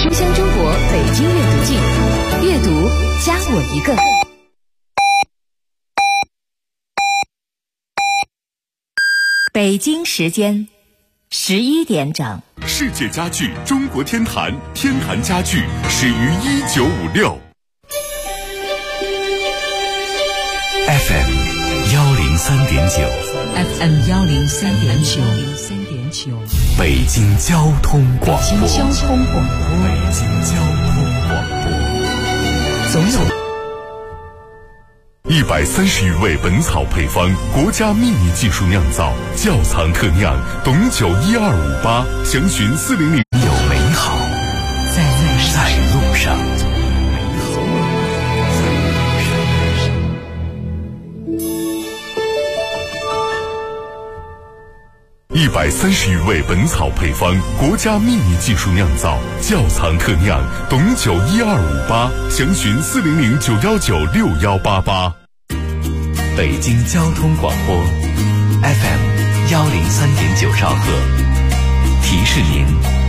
书香中国北京阅读季，阅读加我一个。北京时间11点整。 世界家具中国天坛，天坛家具始于1956。FM 103.9 FM 103.9 北京交通广播。 北京交通广播。 北京交通广播。 总有 130余味本草配方，国家秘密技术酿造，窖藏特酿，董酒12588，详询400。有美好在路上。130余味本草配方，国家秘密技术酿造，窖藏特酿，董酒12588，详询40091961888。北京交通广播 FM 103.9兆赫，提示您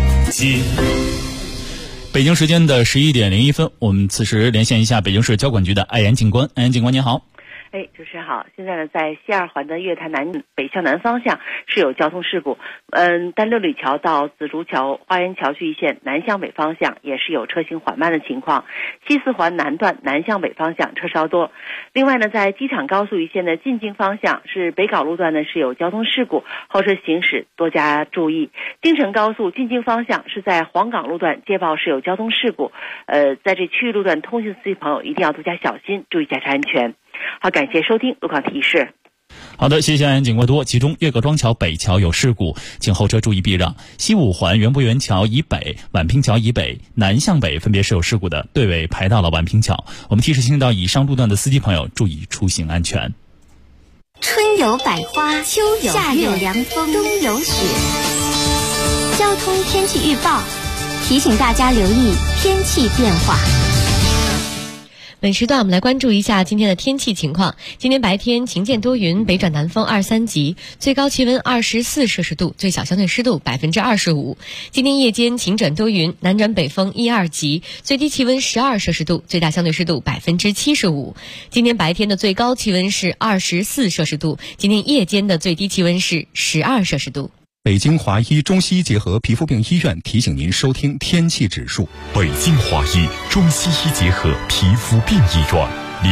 北京时间的11点01分，我们此时连线一下北京市交管局的艾岩警官。艾岩警官您好。 主持人好，现在呢，在西二环的月坛南北向南方向是有交通事故，丹六里桥到紫竹桥花园桥区一线南向北方向也是有车行缓慢的情况，西四环南段南向北方向车稍多。另外呢，在机场高速一线的进京方向是北碘路段呢是有交通事故，后车行驶多加注意。京承高速进京方向是在黄岗路段接报是有交通事故，在这区域路段通行司机朋友一定要多加小心，注意驾车安全。好，感谢收听路况提示。 好的，谢谢安警官多。其中岳各庄桥北桥有事故，请后车注意避让。西五环园博园桥以北、宛平桥以北南向北分别是有事故的，队尾排到了宛平桥。我们提示行到以上路段的司机朋友注意出行安全。 春有百花，秋有夏有凉风，冬有雪。交通天气预报提醒大家留意天气变化。 本时段我们来关注一下今天的天气情况。今天白天晴见多云，北转南风2、3级，最高气温24摄氏度，最小相对湿度25%。今天夜间晴转多云，南转北风1、2级，最低气温12摄氏度，最大相对湿度75%。今天白天的最高气温是24摄氏度，今天夜间的最低气温是12摄氏度。 北京华医中西医结合皮肤病医院提醒您收听天气指数。 北京华医中西医结合皮肤病医院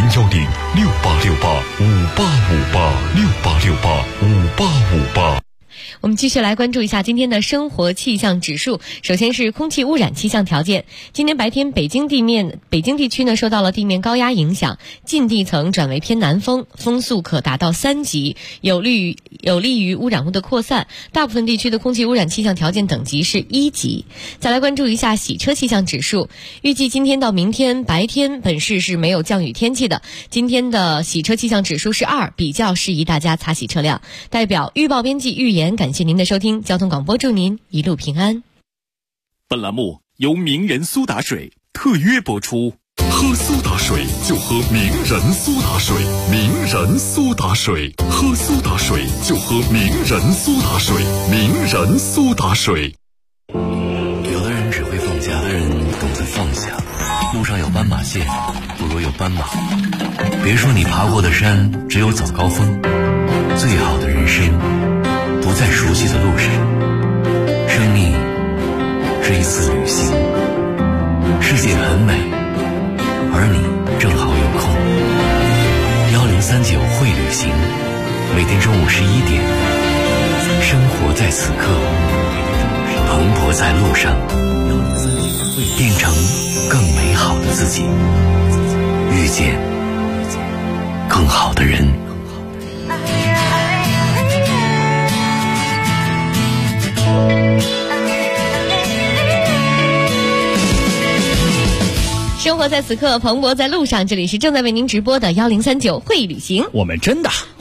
，0106868585868685858。 我们继续来关注一下今天的生活气象指数。首先是空气污染气象条件。今天白天北京地区呢受到了地面高压影响，近地层转为偏南风，风速可达到3级，有利于污染物的扩散。大部分地区的空气污染气象条件等级是1级。再来关注一下洗车气象指数。预计今天到明天白天本市是没有降雨天气的。今天的洗车气象指数是2，比较适宜大家擦洗车辆。代表预报编辑预言，感谢您的收听，交通广播祝您一路平安。 本栏目由名人苏打水特约播出。喝苏打水就喝名人苏打水，名人苏打水，喝苏打水就喝名人苏打水，名人苏打水。 有的人只会放假，有的人懂得放下。路上有斑马线，不如有斑马。别说你爬过的山只有早高峰，最好的人生不在熟悉的路上。生命是一次旅行，世界很美，而你正好有空。1039会旅行，每天中午11点，生活在此刻，蓬勃在路上，变成更美好的自己，遇见更好的人。 生活在此刻，蓬勃在路上。这里是正在为您直播的1039会旅行， 我们真的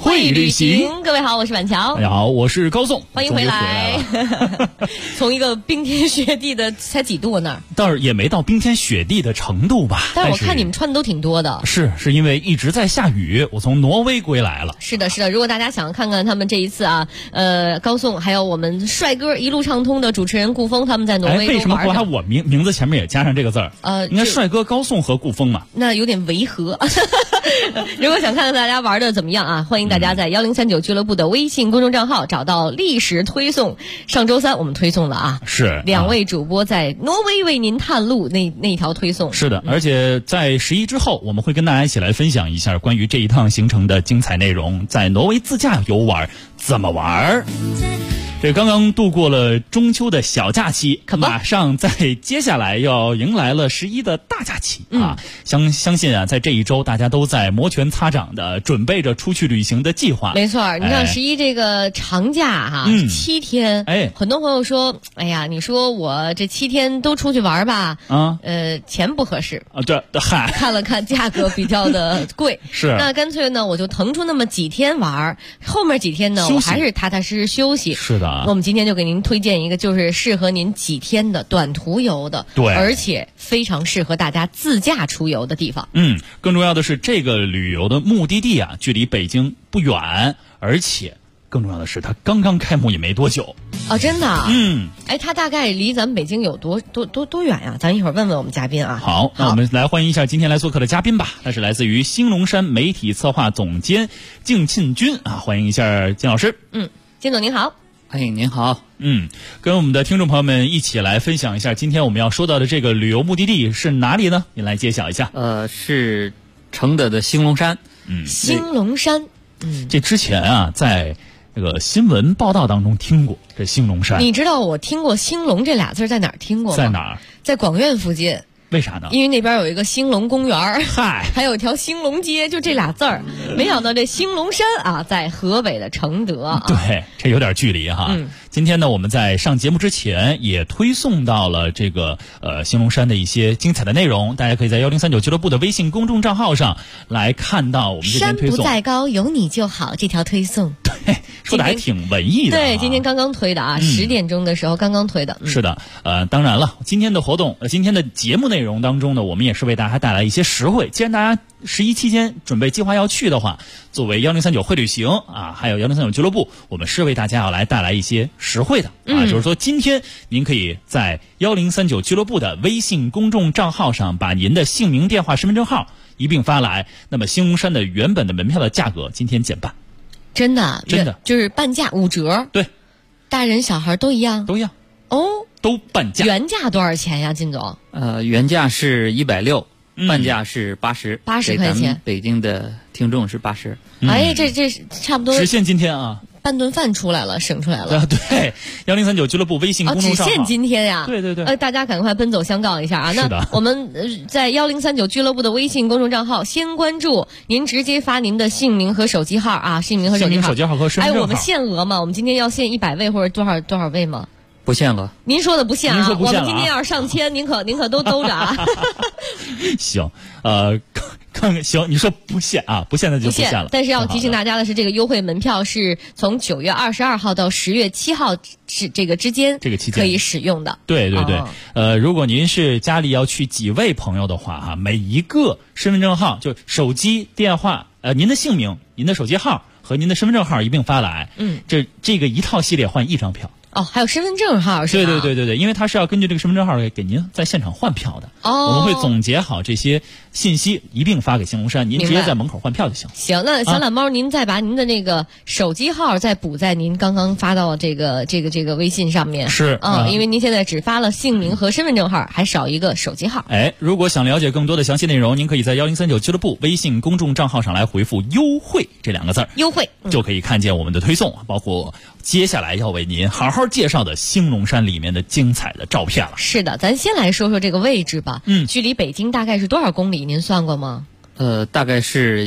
会旅行。 各位好，我是板桥。 大家好，我是高颂， 欢迎回来。从一个冰天雪地的才几度那儿， 倒是也没到冰天雪地的程度吧。 但是我看你们穿的都挺多的。 是因为一直在下雨，我从挪威归来了。 是的。如果大家想看看他们这一次啊，高颂还有我们帅哥一路畅通的主持人顾峰，他们在挪威为什么后来我名字前面也加上这个字儿？应该帅哥高颂和顾峰嘛。 那有点违和。如果想看看大家玩的怎么样啊，欢迎大家在1039俱乐部的微信公众账号找到历史推送。上周三我们推送了啊， 是 2位主播在挪威为您探路那一条推送。 是的，而且在11之后，我们会跟大家一起来分享一下关于这一趟行程的精彩内容，在挪威自驾游玩怎么玩。这刚刚度过了中秋的小假期，马上在接下来要迎来了11的大假期啊！相信啊，在这一周大家都在摩拳擦掌的准备着出去旅行的计划。 没错，你看11这个长假哈，7天，很多朋友说，哎呀，你说我这7天都出去玩吧，钱不合适啊，这嗨， 看了看价格比较的贵， 是， 那干脆呢，我就腾出那么几天玩，后面几天呢，我还是踏踏实实休息。 是的。 我们今天就给您推荐一个，就是适合您几天的短途游的， 对， 而且非常适合大家自驾出游的地方。 更重要的是，这个旅游的目的地啊，距离北京不远，而且更重要的是，它刚刚开幕也没多久。 哦，真的？它大概离咱们北京有多远呀？咱一会儿问问我们嘉宾啊。 好，那我们来欢迎一下今天来做客的嘉宾吧。他是来自于兴隆山媒体策划总监靳庆军啊，欢迎一下靳老师。 靳总您好。 您好。 跟我们的听众朋友们一起来分享一下，今天我们要说到的这个旅游目的地是哪里呢？您来揭晓一下。 是承德的兴隆山。 兴隆山。 这之前啊，在这个新闻报道当中听过这兴隆山。 你知道我听过兴隆这俩字在哪儿听过吗？ 在哪儿？ 在广院附近。 为啥呢？ 因为那边有一个兴隆公园， 嗨， 还有一条兴隆街，就这俩字儿。没想到这兴隆山啊，在河北的承德啊。 对，这有点距离哈。今天呢，我们在上节目之前也推送到了这个兴隆山的一些精彩的内容，大家可以在1039俱乐部的微信公众账号上来看到我们这篇推送。 山不在高，有你就好这条推送。 对，说的还挺文艺的。 对，今天刚刚推的啊，10点钟的时候刚刚推的。 是的，当然了，今天的活动，今天的节目内容当中呢，我们也是为大家带来一些实惠。既然大家11期间准备计划要去的话，作为1039会旅行啊，还有1039俱乐部，我们是为大家要来带来一些实惠的啊，就是说今天您可以在1039俱乐部的微信公众账号上把您的姓名、电话、身份证号一并发来，那么兴隆山的原本的门票的价格今天减半。 真的就是半价5折。 对， 大人小孩都一样哦， 都半价。 原价多少钱呀，靳总？ 原价是160，半价是80，80 块钱。 北京的听众是80。 这差不多实现今天啊， 半顿饭出来了，省出来了。 对，1039俱乐部微信公众账号。 只限今天呀。 对。 大家赶快奔走相告一下啊！那我们在1039俱乐部的微信公众账号先关注，您直接发您的姓名和手机号啊，姓名和手机号和身份证号。 我们限额吗？我们今天要限100位或者多少位吗？ 不限额。 您说的不限啊？ 我们今天要是上千，您可都兜着啊。 行，行，你说不限啊？不限那就不限了。 但是要提醒大家的是，这个优惠门票是从9月22号到10月7号这个之间， 这个期间可以使用的。 对。如果您是家里要去几位朋友的话哈，每一个身份证号就手机电话，您的姓名、您的手机号和您的身份证号一并发来。这个一套系列换1张票。 还有身份证号是吧？ 对，因为他是要根据这个身份证号给您在现场换票的。我们会总结好这些信息，一并发给兴隆山，您直接在门口换票就行。 行，那小懒猫，您再把您的那个手机号再补在您刚刚发到这个微信上面。 是因为您现在只发了姓名和身份证号，还少一个手机号。 如果想了解更多的详细内容，您可以在1039俱乐部微信公众账号上来回复“优惠”这2个字， 优惠就可以看见我们的推送，包括接下来要为您好好介绍的兴隆山里面的精彩的照片了。 是的，咱先来说说这个位置吧。距离北京大概是多少公里？您算过吗？ 大概是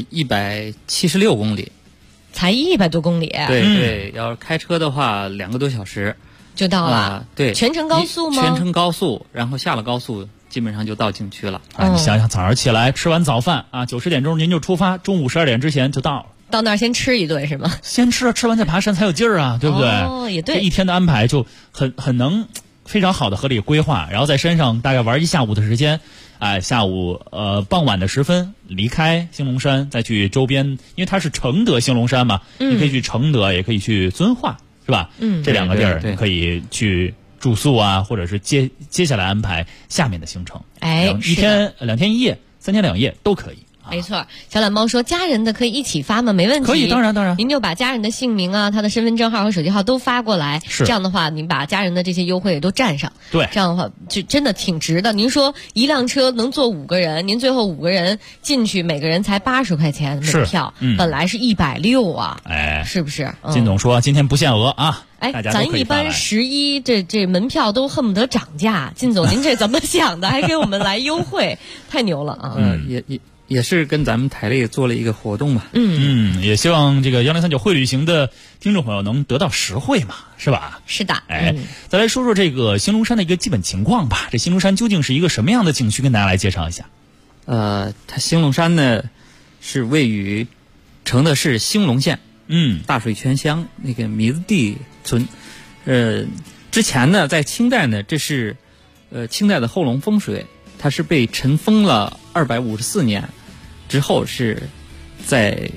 176公里。 才100多公里。 对，要是开车的话2个多小时就到了。 对， 全程高速吗？ 全程高速，然后下了高速基本上就到景区了。 你想想，早上起来吃完早饭啊，9、10点钟您就出发，中午12点之前就到了。 到那儿先吃一顿是吗？ 先吃完再爬山才有劲儿啊，对不对？ 哦，也对。 这一天的安排就很能非常好的合理规划，然后在山上大概玩一下午的时间，下午傍晚的时分离开兴隆山，再去周边，因为它是承德兴隆山嘛，你可以去承德，也可以去遵化，是吧？这两个地儿你可以去住宿啊，或者是接下来安排下面的行程。1天2天1夜3天2夜都可以。 没错，小懒猫说家人的可以一起发吗？没问题， 可以，当然。 您就把家人的姓名啊、他的身份证号和手机号都发过来，这样的话，您把家人的这些优惠也都占上。 对， 这样的话就真的挺值的。您说一辆车能坐5个人，您最后5个人进去，每个人才80块钱门票，本来是160啊，是不是？ 金总说今天不限额啊。 咱一般11这门票都恨不得涨价，金总您这怎么想的？还给我们来优惠，太牛了啊！ 也是跟咱们台里做了一个活动嘛。 也希望这个1039会旅行的听众朋友能得到实惠嘛，是吧？ 是的。 再来说说这个兴隆山的一个基本情况吧。这兴隆山究竟是一个什么样的景区？跟大家来介绍一下。 它兴隆山呢是位于承德市兴隆县大水泉乡那个米子地村。之前呢，在清代呢，这是清代的后龙风水。它是被尘封了254年，之后是在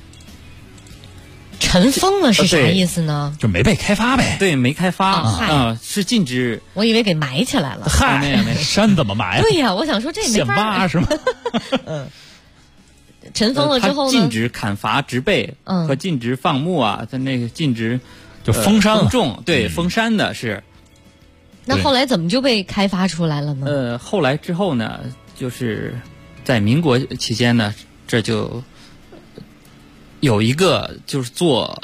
尘封了是啥意思呢？ 就没被开发呗。 对，没开发是禁止。 我以为给埋起来了。 没山怎么埋？ 对呀，我想说这没法现挖是吗？ 尘封了之后呢？ 禁止砍伐植被和禁止放牧啊，它那个禁止就封山了。 封种对，封山的是。 那后来怎么就被开发出来了呢？ 后来之后呢，就是在民国期间呢，这就有一个就是做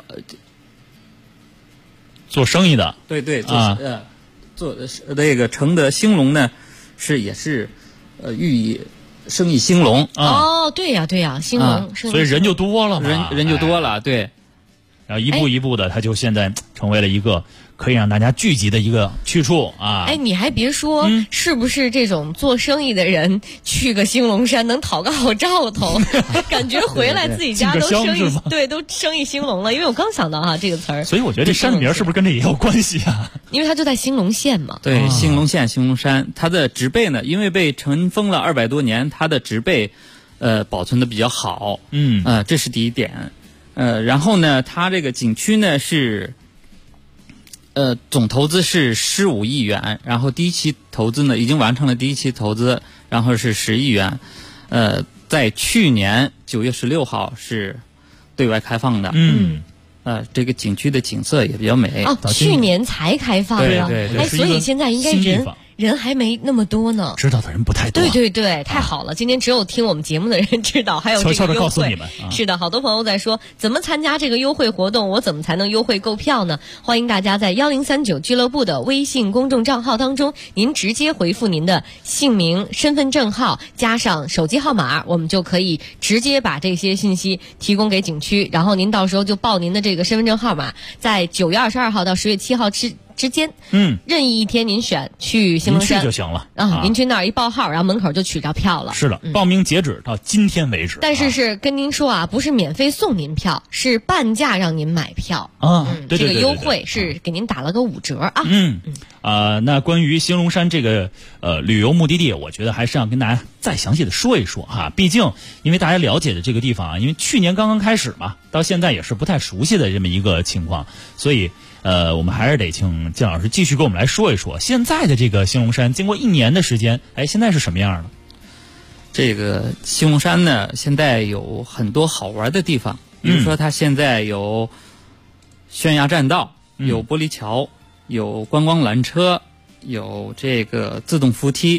生意的， 对，做那个承德兴隆呢，也是寓意生意兴隆。 对呀，兴隆， 所以人就多了嘛， 人就多了，对。 然后一步一步的，它就现在成为了一个可以让大家聚集的一个去处啊！ 你还别说，是不是这种做生意的人去个兴隆山能讨个好兆头？感觉回来自己家都生意都生意兴隆了。因为我刚想到这个词儿， 所以我觉得这山名是不是跟这也有关系啊？ 因为它就在兴隆县嘛。 对，兴隆县兴隆山，它的植被呢，因为被尘封了200多年，它的植被保存的比较好。这是第一点。然后呢，它这个景区呢是，总投资是15亿元，然后第一期投资呢已经完成了第一期投资，然后是10亿元，在去年9月16号是对外开放的。这个景区的景色也比较美。 去年才开放的。 对， 所以现在应该人还没那么多呢， 知道的人不太多。 对，太好了！今天只有听我们节目的人知道，还有这个优惠。 悄悄地告诉你们。 是的，好多朋友在说怎么参加这个优惠活动，我怎么才能优惠购票呢？欢迎大家在1039俱乐部的微信公众账号当中，您直接回复您的姓名、身份证号加上手机号码，我们就可以直接把这些信息提供给景区，然后您到时候就报您的这个身份证号码，在9月22号到10月7号之间，任意一天您选去兴隆山就行了您去那儿一报号，然后门口就取着票了。 是的，报名截止到今天为止。 但是跟您说不是免费送您票，是半价让您买票对， 这个优惠是给您打了个5折那关于兴隆山这个旅游目的地，我觉得还是要跟大家再详细的说一说毕竟因为大家了解的这个地方因为去年刚刚开始嘛，到现在也是不太熟悉的这么一个情况，所以我们还是得请金老师继续跟我们来说一说现在的这个兴隆山经过1年的时间，现在是什么样的？ 这个兴隆山呢，现在有很多好玩的地方，比如说它现在有悬崖栈道，有玻璃桥，有观光缆车，有这个自动扶梯。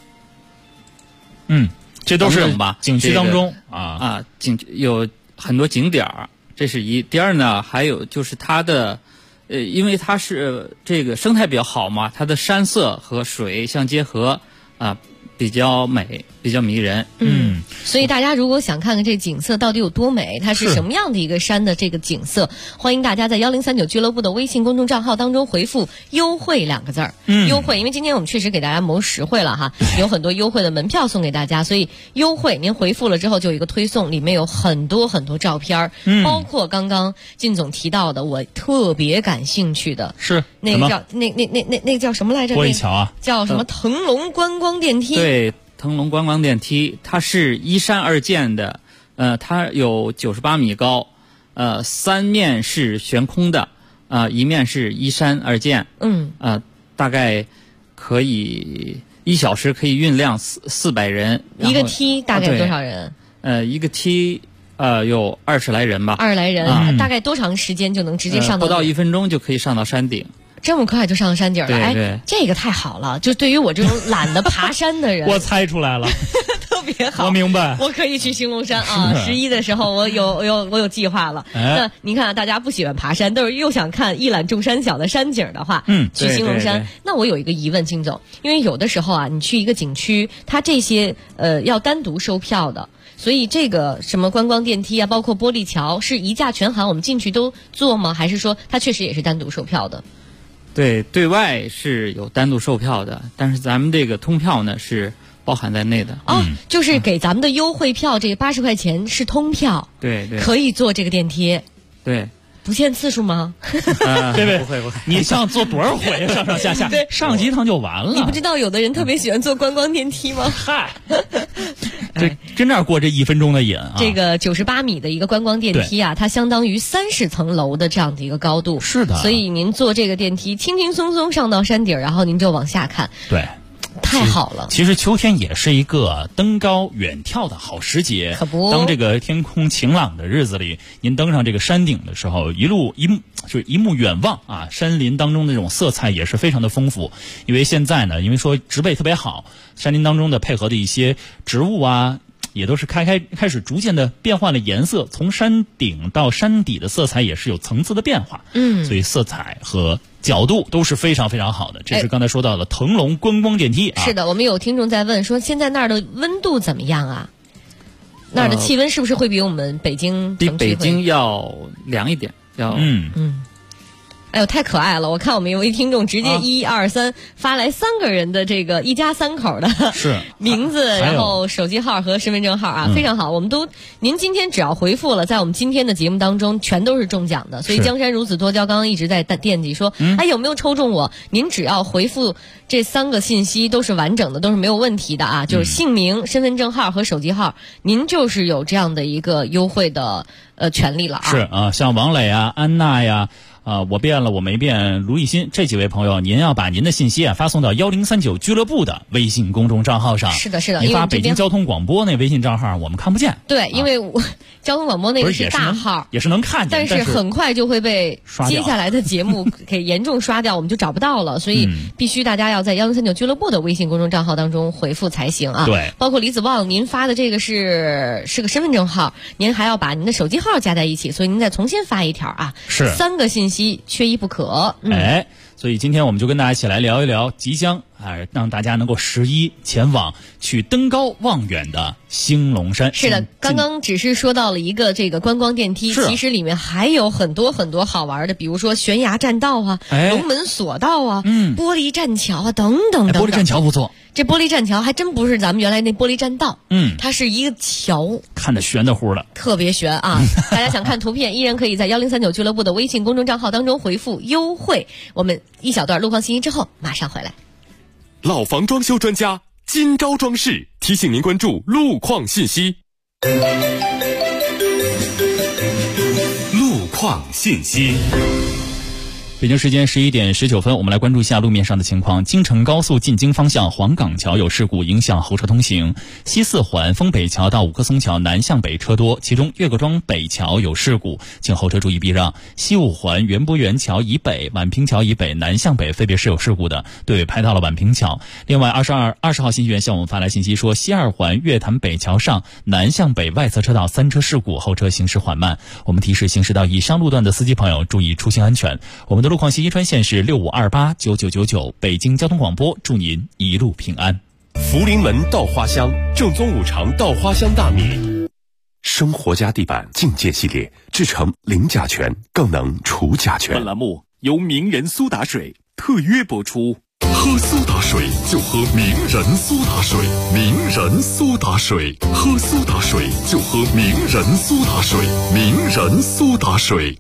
这都是景区当中景有很多景点儿，这是一。第二呢，还有就是它的。因为它是这个生态比较好嘛，它的山色和水相结合比较美，比较迷人。 所以大家如果想看看这景色到底有多美，它是什么样的一个山的这个景色，欢迎大家在1039俱乐部的微信公众账号当中回复优惠2个字儿。优惠，因为今天我们确实给大家谋实惠了哈，有很多优惠的门票送给大家，所以优惠您回复了之后就有一个推送，里面有很多很多照片，包括刚刚靳总提到的我特别感兴趣的是那个叫那叫什么来着？ 玻璃桥啊， 叫什么腾龙观光电梯？ 对，腾龙观光电梯，它是依山而建的，它有98米高，3面是悬空的，一面是依山而建，大概可以1小时可以运量400人。 一个梯大概有多少人？ 一个梯有20来人吧。 20来人，大概多长时间就能直接上到？ 不到1分钟就可以上到山顶。 这么快就上山顶了？ 对， 这个太好了！就对于我这种懒得爬山的人， 我猜出来了， 特别好。 我明白， 我可以去兴隆山啊！11的时候我有计划了。那你看大家不喜欢爬山，都是又想看一览众山小的山景的话，去兴隆山。那我有一个疑问，金总，因为有的时候啊，你去一个景区，它这些要单独收票的。所以这个什么观光电梯啊，包括玻璃桥，是一价全含，我们进去都坐吗？还是说它确实也是单独售票的？ 对，对外是有单独售票的，但是咱们这个通票呢是包含在内的。 就是给咱们的优惠票，这个80块钱是通票， 对， 可以坐这个电梯。 对。 不限次数吗？ 对， 不会。 你想坐多少回上上下下？ 对， 上几趟就完了。 你不知道有的人特别喜欢坐观光电梯吗？ 嗨，这跟那儿过这1分钟的瘾啊！ 这个98米的一个观光电梯啊，它相当于30层楼的这样的一个高度。 是的。 所以您坐这个电梯，轻轻松松上到山顶，然后您就往下看。 对。 太好了！ 其实秋天也是一个登高远眺的好时节。 可不， 当这个天空晴朗的日子里，您登上这个山顶的时候，一目远望啊，山林当中的这种色彩也是非常的丰富。因为现在呢，因为说植被特别好，山林当中的配合的一些植物啊，也都是开始逐渐的变换了颜色，从山顶到山底的色彩也是有层次的变化。所以色彩和角度都是非常非常好的。这是刚才说到的腾龙观光电梯。 是的，我们有听众在问说，现在那儿的温度怎么样啊？那儿的气温是不是会比我们北京比北京要凉一点？要哎呦，太可爱了！我看我们有一听众直接1、2、3发来3个人的这个一家3口的名字，然后手机号和身份证号啊，非常好。我们您今天只要回复了，在我们今天的节目当中全都是中奖的。所以江山如此多娇，刚刚一直在惦记说，有没有抽中我？您只要回复这3个信息都是完整的，都是没有问题的啊，就是姓名、身份证号和手机号，您就是有这样的一个优惠的权利了啊。 是啊，像王磊啊、安娜呀。我变了，我没变。卢艺新这几位朋友，您要把您的信息发送到1039俱乐部的微信公众账号上。 是的， 您发北京交通广播那微信账号，我们看不见。 对，因为交通广播那个是大号， 也是能看见， 但是很快就会被接下来的节目给严重刷掉，我们就找不到了。所以必须大家要在1039俱乐部的微信公众账号当中回复才行啊。 对， 包括李子旺，您发的这个是个身份证号，您还要把您的手机号加在一起，所以您再重新发一条啊。 是 3个信息。缺一不可。 所以今天我们就跟大家一起来聊一聊即将让大家能够11前往去登高望远的兴隆山。 是的，刚刚只是说到了一个这个观光电梯，其实里面还有很多很多好玩的，比如说悬崖栈道啊、龙门索道啊、玻璃栈桥啊等等等等。 玻璃栈桥不错， 这玻璃栈桥还真不是咱们原来那玻璃栈道，它是一个桥， 看着悬的乎的， 特别悬啊！大家想看图片，依然可以在1039俱乐部的微信公众账号当中回复优惠。我们一小段路况信息之后马上回来。 老房装修专家今朝装饰提醒您关注路况信息。路况信息。 北京时间11点19分，我们来关注一下路面上的情况。京承高速进京方向黄岗桥有事故，影响后车通行。西四环丰北桥到五棵松桥南向北车多，其中岳各庄北桥有事故，请后车注意避让。西五环园博园桥以北、宛平桥以北南向北分别是有事故的，队尾拍到了宛平桥。另外20号信息源向我们发来信息说，西二环月坛北桥上南向北外侧车道3车事故，后车行驶缓慢。我们提示行驶到以上路段的司机朋友注意出行安全。我们的路况信息专线是65289999，北京交通广播，祝您一路平安。 福临门稻花香，正宗五常稻花香大米。生活家地板境界系列，制成零甲醛，更能除甲醛。 本栏目由名人苏打水特约播出。 喝苏打水就喝名人苏打水，名人苏打水，喝苏打水就喝名人苏打水，名人苏打水。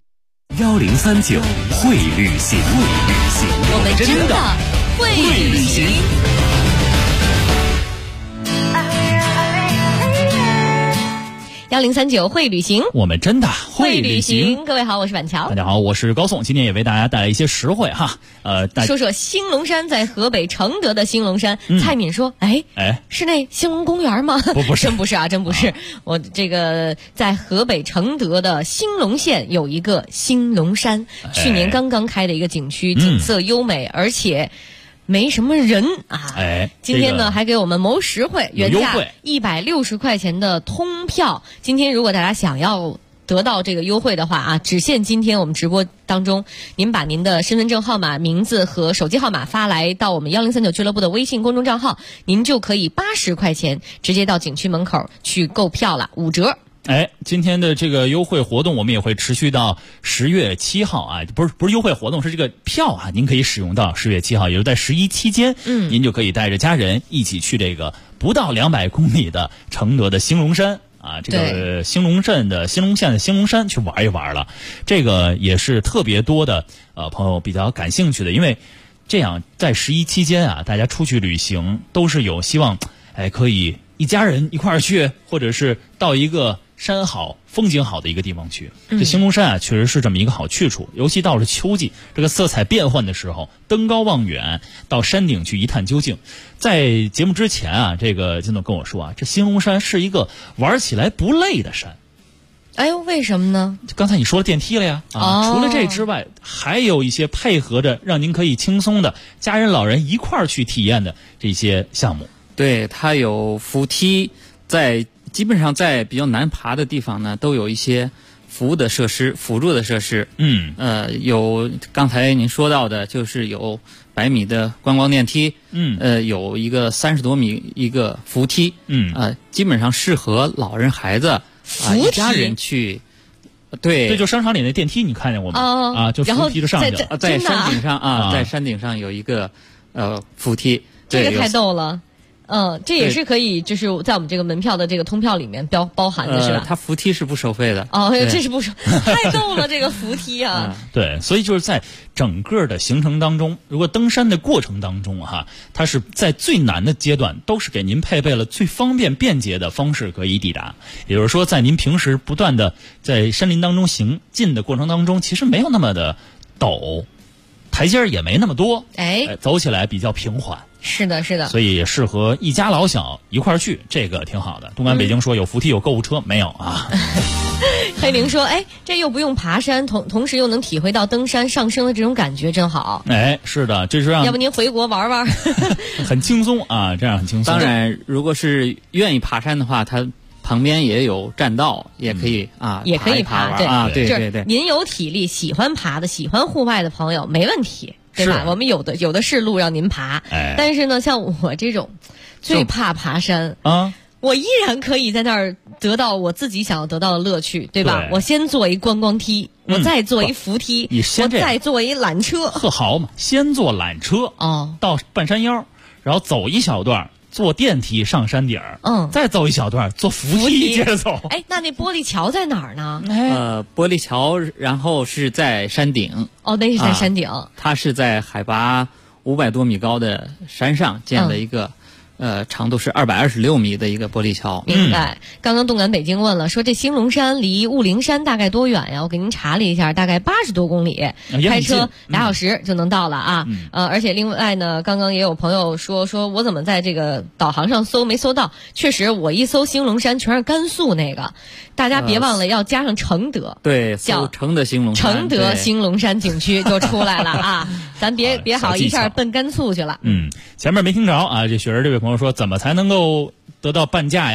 1039会旅行， 我们真的会旅行。1039会旅行， 我们真的会旅行。 各位好，我是板桥。 大家好，我是高颂。今天也为大家带来一些实惠哈。 说说兴隆山，在河北承德的兴隆山。蔡敏说：“哎，是那兴隆公园吗？ 不是， 真不是啊，真不是。我这个在河北承德的兴隆县有一个兴隆山，去年刚刚开的一个景区，景色优美，而且没什么人啊！今天呢还给我们谋实惠，原价160块钱的通票。今天如果大家想要得到这个优惠的话啊，只限今天我们直播当中，您把您的身份证号码、名字和手机号码发来到我们1039俱乐部的微信公众账号，您就可以80块钱直接到景区门口去购票了，5折。 今天的这个优惠活动我们也会持续到10月7号啊，不是优惠活动，是这个票啊，您可以使用到10月7号，也就是在11期间，您就可以带着家人一起去这个不到200公里的承德的兴隆山啊，这个兴隆镇的兴隆县的兴隆山去玩一玩了。这个也是特别多的朋友比较感兴趣的，因为这样在11期间啊，大家出去旅行都是有希望，可以一家人一块儿去，或者是到一个山好风景好的一个地方去。这兴隆山啊确实是这么一个好去处，尤其到了秋季，这个色彩变幻的时候，登高望远，到山顶去一探究竟。在节目之前啊，这个金总跟我说啊，这兴隆山是一个玩起来不累的山。 哎呦，为什么呢？ 刚才你说了电梯了呀，除了这之外，还有一些配合着让您可以轻松的家人老人一块儿去体验的这些项目。 对，它有扶梯，基本上在比较难爬的地方呢，都有一些辅助的设施。有刚才您说到的，就是有100米的观光电梯，有一个30多米一个扶梯，基本上适合老人孩子一家人去。对， 就商场里的电梯，你看见过吗？就扶梯就上去了， 在山顶上在山顶上有一个扶梯， 这个太逗了。这也是可以，就是在我们这个门票的这个通票里面包含的是吧？ 它扶梯是不收费的。 这是不收，太逗了，这个扶梯啊。 对，所以就是在整个的行程当中，如果登山的过程当中它是在最难的阶段，都是给您配备了最方便便捷的方式可以抵达。也就是说，在您平时不断的在山林当中行进的过程当中，其实没有那么的陡，台阶也没那么多，走起来比较平缓。 是的， 所以也适合一家老小一块儿去，这个挺好的。东莞北京说有扶梯有购物车，没有啊？ 黑灵说，这又不用爬山，同时又能体会到登山上升的这种感觉，真好。 是的，这是让要不您回国玩玩， 很轻松啊，这样很轻松。 当然，如果是愿意爬山的话，它旁边也有栈道，也可以也可以爬对。 您有体力，喜欢爬的，喜欢户外的朋友，没问题。对吧？我们有的是路让您爬，但是呢，像我这种最怕爬山我依然可以在那儿得到我自己想要得到的乐趣，对吧？我先做一观光梯，我再做一扶梯，我再做一缆车。 好嘛，先坐缆车到半山腰，然后走一小段。坐电梯上山顶再走一小段，坐扶梯接着走。 那玻璃桥在哪儿呢？ 玻璃桥，然后是在山顶。 那是在山顶。 它是在海拔500多米高的山上建了一个长度是226米的一个玻璃桥。 明白。刚刚动感北京问了，说这兴隆山离雾灵山大概多远呀？我给您查了一下，大概80多公里，开车2小时就能到了啊。而且另外呢，刚刚也有朋友说我怎么在这个导航上搜没搜到？确实，我一搜兴隆山全是甘肃那个，大家别忘了要加上承德。 对，叫承德兴隆山， 承德兴隆山景区就出来了啊。咱别好一下奔甘肃去了。 前面没听着啊，这雪儿这位朋友说怎么才能够得到半价呀？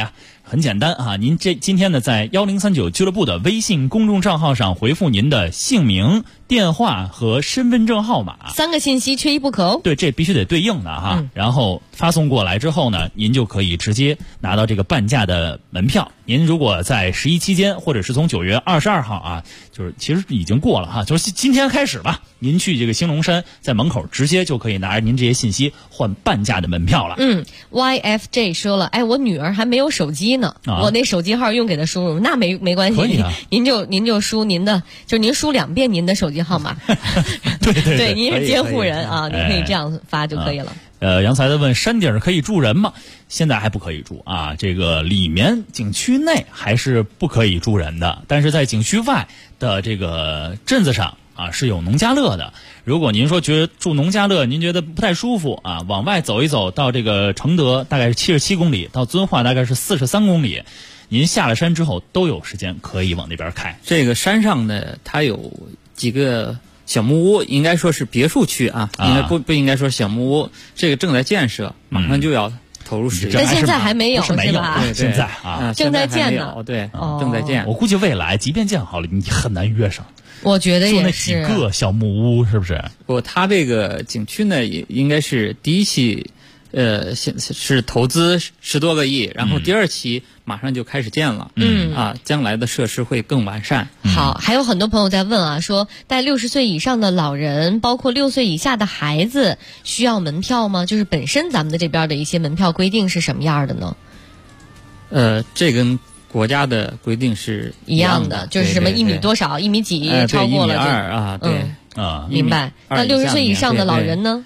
很简单啊，您今天呢在1039俱乐部的微信公众账号上回复您的姓名、电话和身份证号码 ，3个信息缺一不可哦。 对，这必须得对应的哈。然后发送过来之后呢，您就可以直接拿到这个半价的门票。您如果在11期间，或者是从9月22号啊，就是其实已经过了哈，就是今天开始吧，您去这个兴隆山，在门口直接就可以拿着您这些信息换半价的门票了。 YFJ 说了，我女儿还没有手机呢，我那手机号用给她输入，那没关系， 可以啊， 您就输您的，就是您输2遍您的手机号码。 对， 您是监护人啊，你可以这样发就可以了。 杨才的问，山顶可以住人吗？现在还不可以住啊，这个里面景区内还是不可以住人的，但是在景区外的这个镇子上啊是有农家乐的。如果您说觉得住农家乐您觉得不太舒服啊，往外走一走，到这个承德大概是77公里，到遵化大概是43公里，您下了山之后都有时间可以往那边开。 这个山上呢，它有几个小木屋，应该说是别墅区啊，应该不应该说小木屋，这个正在建设，马上就要投入使用。 但现在还没有，是吧？ 对，现在啊， 正在建呢。 对，正在建。 我估计未来即便建好了，你很难约上。 我觉得也是。 就那几个小木屋，是不是？ 它这个景区呢，也应该是第一期，是投资10多个亿，然后第2期马上就开始建了。将来的设施会更完善。 好，还有很多朋友在问啊，说带60岁以上的老人，包括6岁以下的孩子，需要门票吗？就是本身咱们的这边的一些门票规定是什么样的呢？ 这跟国家的规定是一样的，就是什么1米多少，1米几，超过了 1.2米啊，对啊， 明白。那60岁以上的老人呢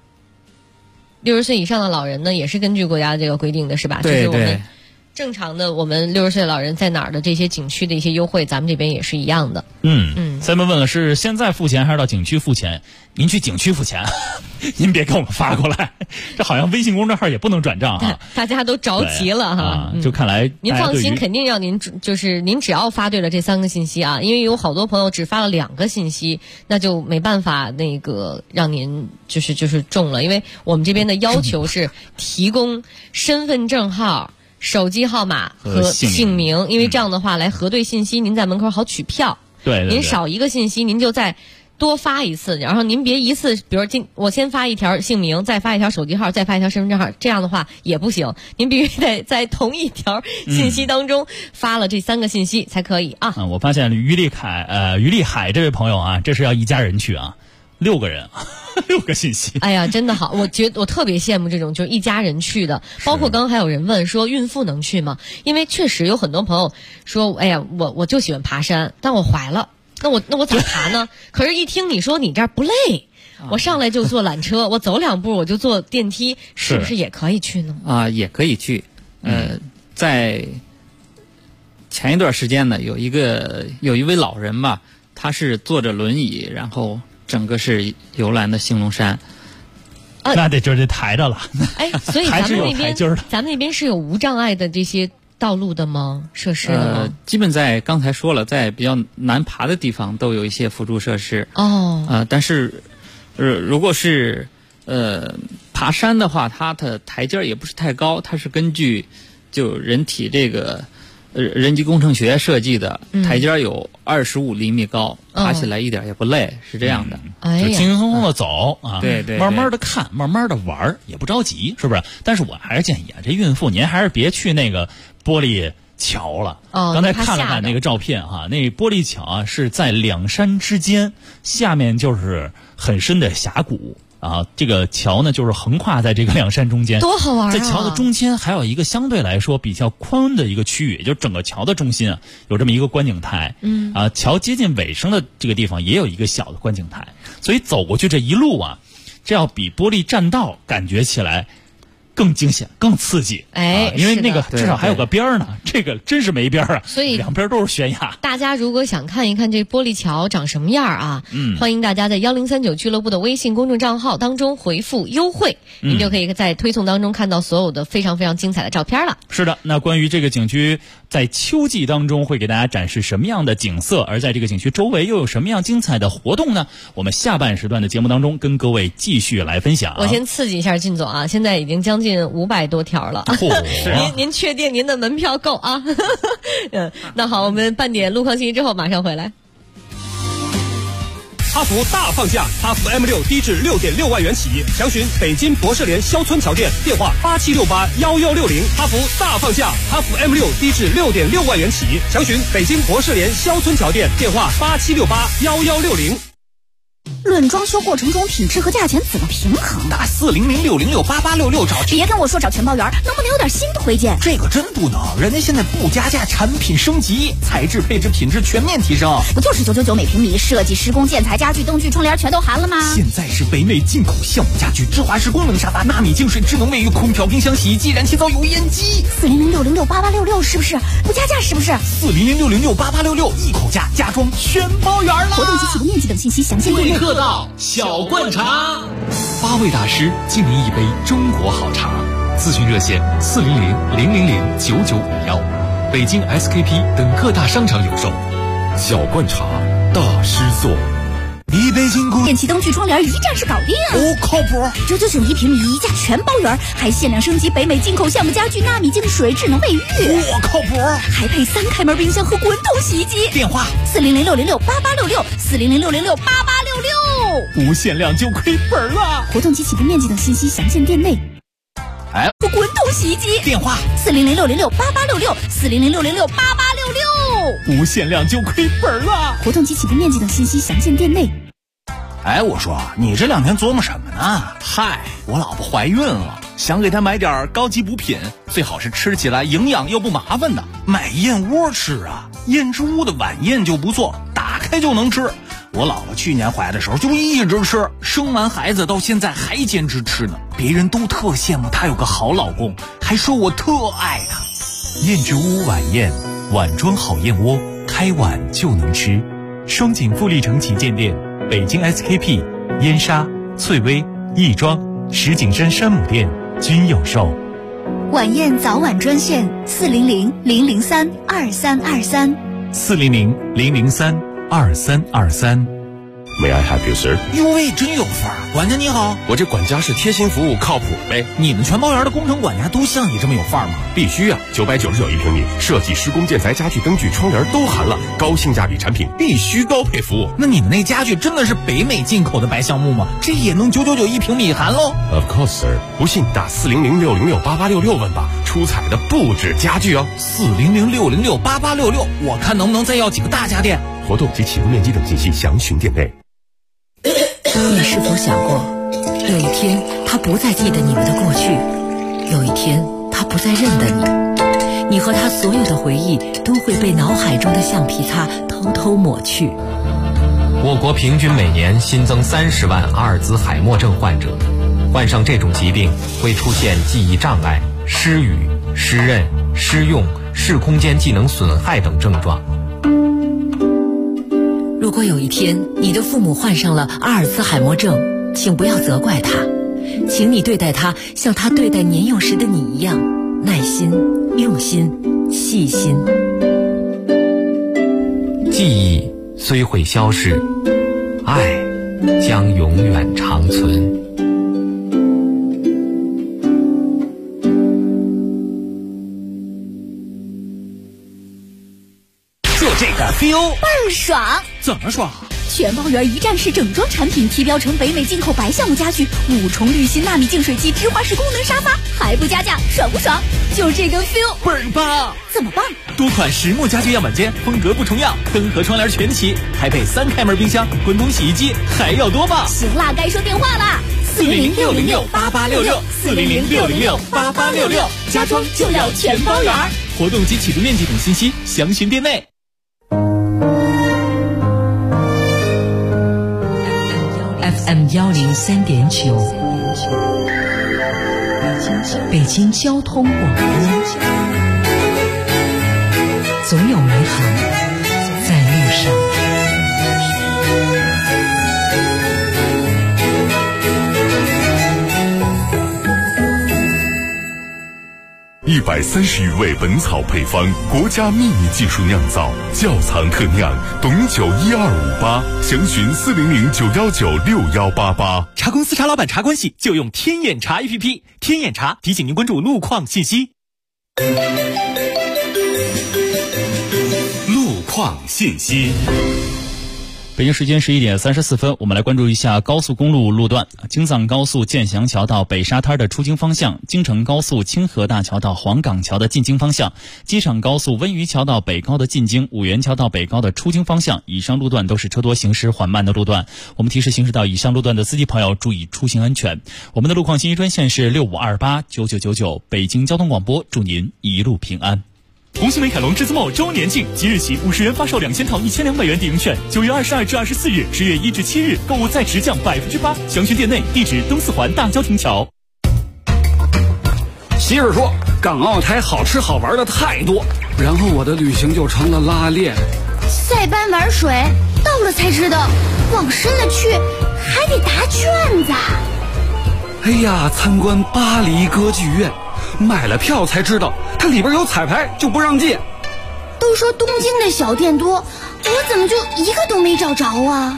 ？60岁以上的老人呢，也是根据国家这个规定的是吧？ 对， 就是我们正常的，我们60岁的老人在哪儿的这些景区的一些优惠，咱们这边也是一样的。 三们问了，是现在付钱还是到景区付钱？您去景区付钱，您别给我们发过来，这好像微信公众号也不能转账啊。 大家都着急了哈， 就看来您放心，肯定要您只要发对了这3个信息啊，因为有好多朋友只发了2个信息，那就没办法那个让您就是中了，因为我们这边的要求是提供身份证号、手机号码和姓名，因为这样的话来核对信息，您在门口好取票。 对， 您少一个信息，您就再多发一次，然后您别一次，比如我先发一条姓名，再发一条手机号，再发一条身份证号，这样的话也不行，您必须得在同一条信息当中发了这3个信息才可以啊。 我发现于立海这位朋友啊，这是要一家人去啊，6个人，6个信息。 哎呀，真的好，我特别羡慕这种就是一家人去的。包括刚刚还有人问说孕妇能去吗？因为确实有很多朋友说，哎呀，我就喜欢爬山，但我怀了，那我咋爬呢？可是一听你说你这儿不累，我上来就坐缆车，我走2步我就坐电梯，是不是也可以去呢？ 也可以去。在前一段时间呢，有一位老人吧，他是坐着轮椅，然后整个是游览的兴隆山。 那得就是抬着了。 所以咱们那边是有无障碍的这些道路的吗？设施的吗？ 基本在刚才说了，在比较难爬的地方都有一些辅助设施。但是如果是爬山的话，它的台阶也不是太高，它是根据就人体这个人机工程学设计的，台阶有25厘米高，爬起来一点也不累，是这样的。 就轻轻松松的走啊， 对， 慢慢的看，慢慢的玩，也不着急，是不是？但是我还是建议啊，这孕妇您还是别去那个玻璃桥了。刚才看了看那个照片哈，那玻璃桥啊是在2山之间，下面就是很深的峡谷。这个桥呢，就是横跨在这个2山中间， 多好玩啊！ 在桥的中间还有一个相对来说比较宽的一个区域，也就是整个桥的中心有这么一个观景台。桥接近尾声的这个地方也有一个小的观景台，所以走过去这一路这要比玻璃栈道感觉起来更惊险、更刺激。因为那个至少还有个边儿呢，这个真是没边儿啊， 所以 2边都是悬崖。 大家如果想看一看这玻璃桥长什么样啊，欢迎大家在1039俱乐部的微信公众账号当中回复优惠，您就可以在推送当中看到所有的非常非常精彩的照片了。 是的，那关于这个景区在秋季当中会给大家展示什么样的景色，而在这个景区周围又有什么样精彩的活动呢？我们下半时段的节目当中跟各位继续来分享。 我先刺激一下靳总啊，现在已经将近500多条了。您确定您的门票够啊？那好，我们半点路况信息之后马上回来。 哈弗大放价，哈弗 M6低至 6.6 万元起，详询北京博士联肖村桥店，电话87681160。哈弗大放价，哈弗 M6低至 6.6 万元起，详询北京博士联肖村桥店，电话87681160。 论装修过程中品质和价钱怎么平衡？ 打400668866找。 别跟我说找全包圆，能不能有点新的推荐？ 这个真不能，人家现在不加价，产品升级，材质、配置、品质全面提升。 不就是999每平米，设计、施工、建材、家具、灯具、窗帘全都含了吗？ 现在是北美进口项目家具，智华式功能沙发、纳米净水、智能卫浴、空调、冰箱、洗衣机、燃气灶、油烟机。 400668866是不是？不加价是不是 ？400668866一口价，家装全包圆了。 活动及启动面积等信息详见店内。 客到小灌茶 ，8位大师敬您一杯中国好茶。咨询热线400-000-9951，北京 SKP 等各大商场有售。小灌茶，大师做。 一杯金库电器灯具窗帘一站式搞定哦，靠谱 ！999一平米一价全包圆，还限量升级北美进口项目家具、纳米净水、智能卫浴， 哇，靠谱！ 还配3开门冰箱和滚筒洗衣机。 电话 400-606-8866，400-606-8866。 无限量就亏本了。 活动及启动面积等信息详见店内。滚筒洗衣机， 电话 400-606-8866，400-606-8866。 无限量就亏本了。 活动及启动面积等信息详见店内。 我说你这2天琢磨什么呢？嗨，我老婆怀孕了，想给她买点高级补品，最好是吃起来营养又不麻烦的。买燕窝吃啊，燕之屋的晚宴就不错，打开就能吃。我老婆去年怀的时候就一直吃，生完孩子到现在还坚持吃呢。别人都特羡慕她有个好老公，还说我特爱她。 燕之屋晚宴，碗装好燕窝，开碗就能吃。双井富力城旗舰店，北京 SKP、燕莎、翠微、亦庄、石景山山姆店均有售。 晚宴早晚专线400-003-2323。 400-003-2323。 May I help you, sir？ 哟喂，真有范儿！管家你好， 我这管家是贴心服务，靠谱呗。 你们全包园的工程管家都像你这么有范儿吗？ 必须啊！999一平米，设计、施工、建材、家具、灯具、窗帘都含了，高性价比产品，必须高配服务。 那你们那家具真的是北美进口的白橡木吗？这也能999一平米含喽 ？Of course, sir。不信打400-606-8866问吧，出彩的不止家具哦。 400-606-8866，我看能不能再要几个大家电。 活动及启动面积等信息详询店内。 你是否想过，有一天他不再记得你们的过去，有一天他不再认得你，你和他所有的回忆都会被脑海中的橡皮擦偷偷抹去。 我国平均每年新增30万阿尔兹海默症患者，患上这种疾病会出现记忆障碍、失语、失认、失用、视空间技能损害等症状。 如果有一天你的父母患上了阿尔兹海默症，请不要责怪他，请你对待他像他对待年幼时的你一样，耐心、用心、细心。 记忆虽会消逝，爱将永远长存。 就这个 feel 倍儿爽！ 怎么爽？ 全包圆一站式整装产品，提标成北美进口白橡木家具，5重滤芯纳米净水器，芝华士功能沙发，还不加价，爽不爽？就这个 feel 倍儿棒！ 怎么棒？ 多款实木家具样板间，风格不重样，灯和窗帘全齐，还配3开门冰箱、滚筒洗衣机，还要多棒！ 行啦，该说电话啦 ！400-606-8866，400-606-8866，家装就要全包圆。活动及启动面积等信息详询店内。 FM 103.9，北京交通广播，总有美好在路上。 130余味本草配方，国家秘密技术酿造，窖藏特酿，董酒12588，详询400-919-6188。 茶公司茶老板茶关系就用天眼茶 APP， 天眼茶提醒您关注路况信息。 路况信息。 北京时间11点34分，我们来关注一下高速公路路段。京藏高速建祥桥到北沙滩的出京方向，京承高速清河大桥到黄岗桥的进京方向，机场高速温榆桥到北高的进京，五元桥到北高的出京方向，以上路段都是车多行驶缓慢的路段。我们提示行驶到以上路段的司机朋友注意出行安全。我们的路况信息专线是65289999，北京交通广播，祝您一路平安。 红星美凯龙至Mall周年庆，即日起50元发售2000套1200元抵用券，9月22至24日，10月1至7日购物再直降8%，详询店内，地址东四环大交亭桥。 媳妇说港澳台好吃好玩的太多，然后我的旅行就成了拉练。 塞班玩水，到了才知道，往深了去还得答卷子。 哎呀，参观巴黎歌剧院，买了票才知道它里边有彩排，就不让进。 都说东京的小店多，我怎么就一个都没找着啊？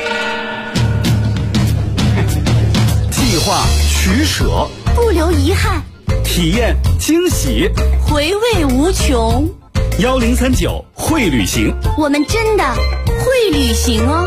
计划取舍， 不留遗憾， 体验惊喜， 回味无穷。 1039会旅行， 我们真的会旅行哦。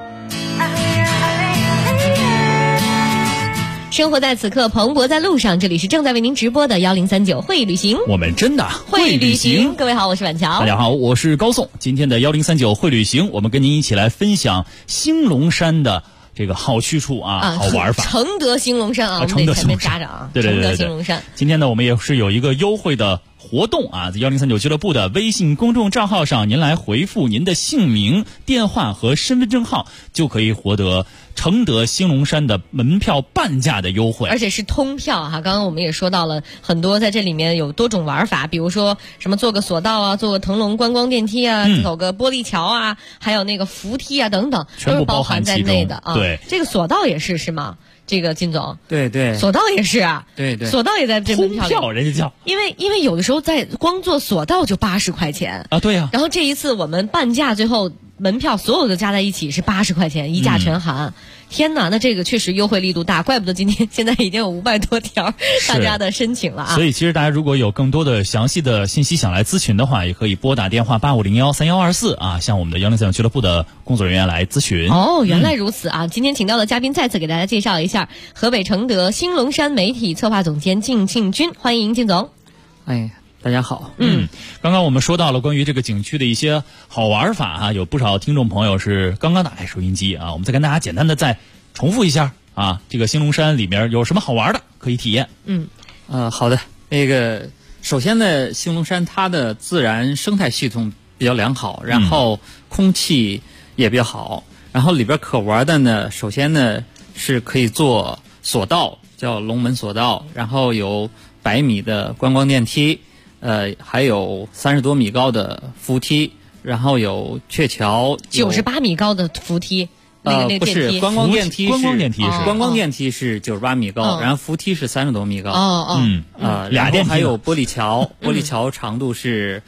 生活在此刻，蓬勃在路上。这里是正在为您直播的1039会旅行， 我们真的会旅行。各位好，我是婉乔。 大家好，我是高颂。今天的1039会旅行，我们跟您一起来分享兴隆山的这个好去处啊，好玩法。 承德兴隆山啊， 承德前面扎着啊， 对对对对， 承德兴隆山。 今天呢，我们也是有一个优惠的活动啊，在1039俱乐部的微信公众账号上，您来回复您的姓名、电话和身份证号，就可以获得承德兴隆山的门票半价的优惠， 而且是通票哈。刚刚我们也说到了很多，在这里面有多种玩法，比如说什么坐个索道啊，坐个腾龙观光电梯啊，走个玻璃桥啊，还有那个扶梯啊等等， 全部包含在内的啊。 对， 这个索道也是吗？这个金总， 对对， 索道也是啊， 对对， 索道也在这门票里， 通票人家叫， 因为有的时候在光坐索道就80块钱啊，对呀。 然后这一次我们半价，最后门票所有的加在一起是80块钱，一价全含。天哪，那这个确实优惠力度大，怪不得今天现在已经有500多条大家的申请了啊！ 所以其实大家如果有更多的详细的信息想来咨询的话，也可以拨打电话85013124啊，向我们的1039俱乐部的工作人员来咨询。 哦，原来如此啊！今天请到的嘉宾再次给大家介绍一下，河北承德兴隆山媒体策划总监靳庆军，欢迎靳总。 哎，大家好。 刚刚我们说到了关于这个景区的一些好玩法啊，有不少听众朋友是刚刚打开收音机啊，我们再跟大家简单的再重复一下啊，这个兴隆山里面有什么好玩的可以体验？ 好的。那个首先呢，兴隆山它的自然生态系统比较良好，然后空气也比较好，然后里边可玩的呢，首先呢是可以坐索道，叫龙门索道，然后有100米的观光电梯，还有30多米高的扶梯，然后有鹊桥 ，98米高的扶梯。 不是观光电梯， 观光电梯是98米高，然后扶梯是30多米高。 俩电梯， 还有玻璃桥，玻璃桥长度是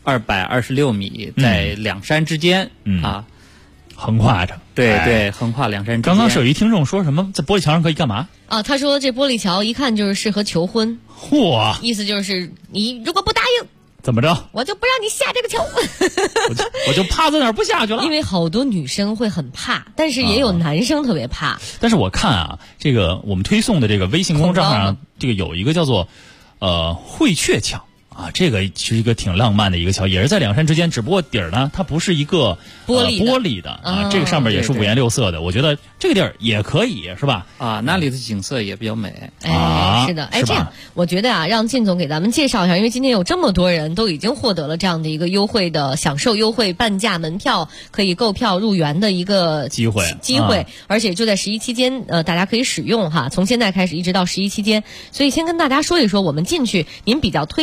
226米，在两山之间啊， 横跨着。 对对，横跨两山之间。 刚刚是有一听众说什么在玻璃桥上可以干嘛？ 啊，他说这玻璃桥一看就是适合求婚。 嚯！ 意思就是你如果不答应。 怎么着？ 我就不让你下这个桥， 我就趴在那儿不下去了。 因为好多女生会很怕，但是也有男生特别怕。 但是我看啊，这个我们推送的这个微信公众账号上，这个有一个叫做会鹊桥啊，这个是一个挺浪漫的一个桥，也是在两山之间，只不过底儿呢它不是一个玻璃的啊，这个上面也是5颜6色的。我觉得这个地儿也可以，是吧？ 啊，那里的景色也比较美。 是的，这样我觉得啊，让靳总给咱们介绍一下，因为今天有这么多人都已经获得了这样的一个优惠的享受优惠半价门票可以购票入园的一个机会，而且就在11期间大家可以使用哈，从现在开始一直到11期间。所以先跟大家说一说我们进去您比较推荐的游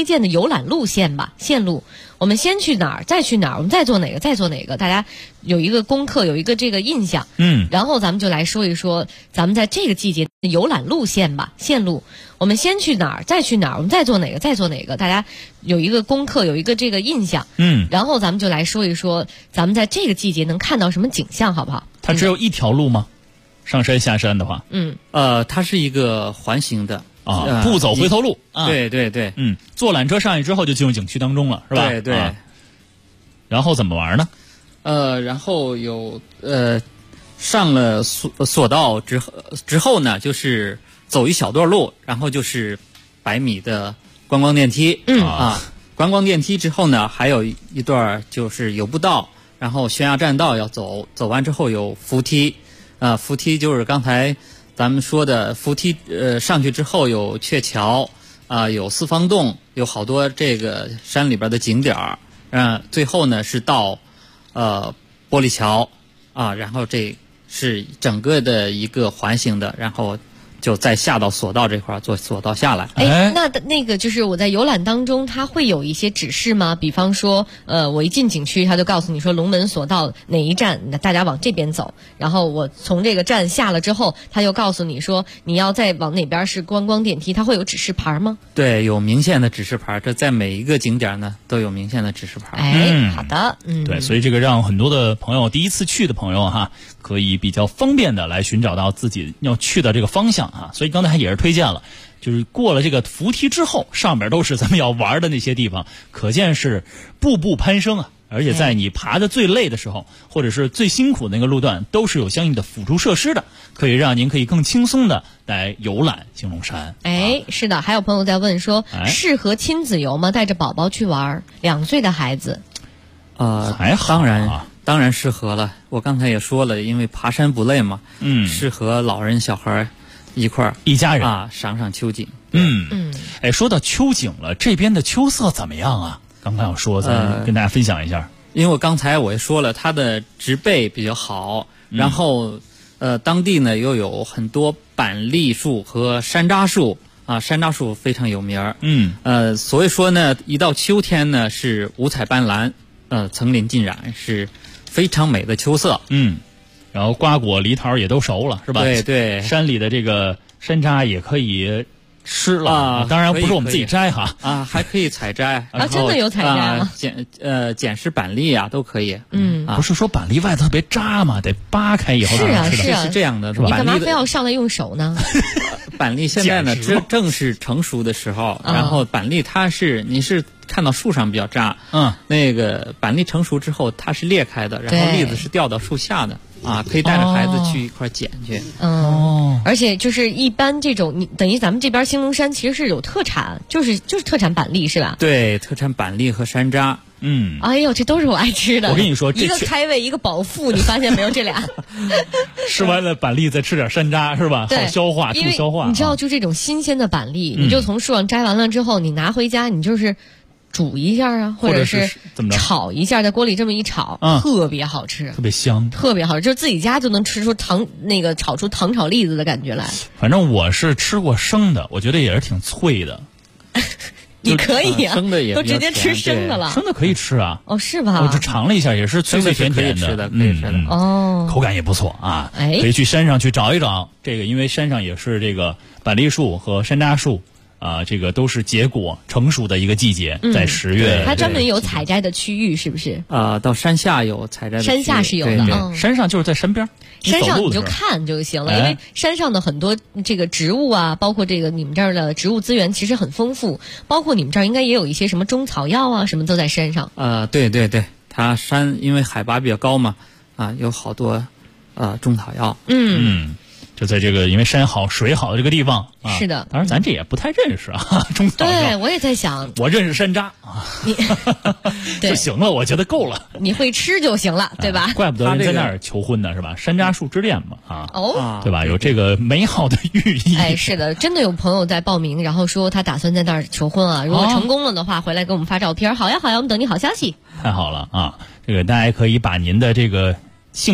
游览路线吧，线路。我们先去哪儿，再去哪儿，我们再做哪个，再做哪个，大家有一个功课，有一个这个印象。然后咱们就来说一说，咱们在这个季节游览路线吧，线路。我们先去哪儿，再去哪儿，我们再做哪个，再做哪个，大家有一个功课，有一个这个印象。然后咱们就来说一说，咱们在这个季节能看到什么景象，好不好？ 它只有一条路吗？上山下山的话？ 它是一个环形的。 不走回头路。 对对对， 坐缆车上去之后就进入景区当中了，是吧？ 对对。 然后怎么玩呢？ 然后有上了索道之后呢，就是走一小段路，然后就是100米的观光电梯。观光电梯之后呢，还有一段就是有步道，然后悬崖栈道要走，走完之后有扶梯。扶梯就是刚才咱们说的扶梯，上去之后有鹊桥，有四方洞，有好多这个山里边的景点儿。最后呢是到玻璃桥然后这是整个的一个环形的，然后就再下到索道这块坐索道下来。 那个就是我在游览当中，它会有一些指示吗？比方说，我一进景区，他就告诉你说龙门索道哪一站，大家往这边走。然后我从这个站下了之后，他又告诉你说你要再往哪边是观光电梯，它会有指示牌吗？ 对，有明显的指示牌，这在每一个景点呢都有明显的指示牌。好的， 对，所以这个让很多的朋友第一次去的朋友哈，可以比较方便的来寻找到自己要去的这个方向。所以刚才也是推荐了，就是过了这个扶梯之后，上面都是咱们要玩的那些地方，可见是步步攀升啊！而且在你爬的最累的时候，或者是最辛苦的那个路段，都是有相应的辅助设施的，可以让您可以更轻松的来游览兴隆山。 是的，还有朋友在问说，适合亲子游吗？带着宝宝去玩，2岁的孩子。 还好当然适合了。我刚才也说了，因为爬山不累嘛，适合老人小孩一块儿一家人赏赏秋景。 说到秋景了，这边的秋色怎么样啊？刚刚要说，咱跟大家分享一下。 因为我刚才我也说了，它的植被比较好，然后当地呢又有很多板栗树和山楂树山楂树非常有名。所以说呢，一到秋天呢是五彩斑斓，层林尽染，是非常美的秋色。 然后瓜果梨桃也都熟了，是吧？ 对对， 山里的这个山楂也可以吃了当然不是我们自己摘还可以采摘真的有采摘吗？ 捡拾板栗都可以。 不是说板栗外头特别渣吗？得扒开以后才能吃的。 是这样的， 你干嘛非要上来用手呢？ 板栗现在呢正是成熟的时候，然后板栗你是看到树上比较渣，那个板栗成熟之后它是裂开的，然后栗子是掉到树下的可以带着孩子去一块捡去。 而且就是一般这种，你等于咱们这边兴隆山其实是有特产，就是特产板栗是吧？ 对，特产板栗和山楂。 哎呦，这都是我爱吃的。 我跟你说， 一个开胃，一个饱腹，你发现没有？这俩吃完了板栗再吃点山楂是吧？好消化，助消化。 你知道，就这种新鲜的板栗，你就从树上摘完了之后，你拿回家，你就是煮一下或者是炒一下，在锅里这么一炒，特别好吃， 特别香， 特别好吃，就是自己家就能吃出炒出糖炒栗子的感觉来。 反正我是吃过生的，我觉得也是挺脆的。 你可以生的也都直接吃生的了， 生的可以吃哦，是吧？ 我就尝了一下，也是脆脆甜甜的，可以吃的口感也不错可以去山上去找一找这个，因为山上也是这个板栗树和山楂树这个都是结果成熟的一个季节，在10月。 它专门有采摘的区域，是不是？ 到山下有采摘的区域， 山下是有的。 山上就是在山边， 山上你就看就行了，因为山上的很多这个植物包括这个你们这儿的植物资源其实很丰富，包括你们这儿应该也有一些什么中草药什么都在山上。 对对对，它山因为海拔比较高嘛，有好多中草药。 就在这个因为山好水好的这个地方是的。 当然咱这也不太认识中草药。 对，我也在想， 我认识山楂就行了，我觉得够了。 你会吃就行了，对吧？ 怪不得人在那儿求婚呢，是吧？山楂树之恋嘛对吧？有这个美好的寓意。 是的，真的有朋友在报名，然后说他打算在那儿求婚如果成功了的话，回来给我们发照片。好呀好呀，我们等你好消息。 太好了这个大家可以把您的这个姓名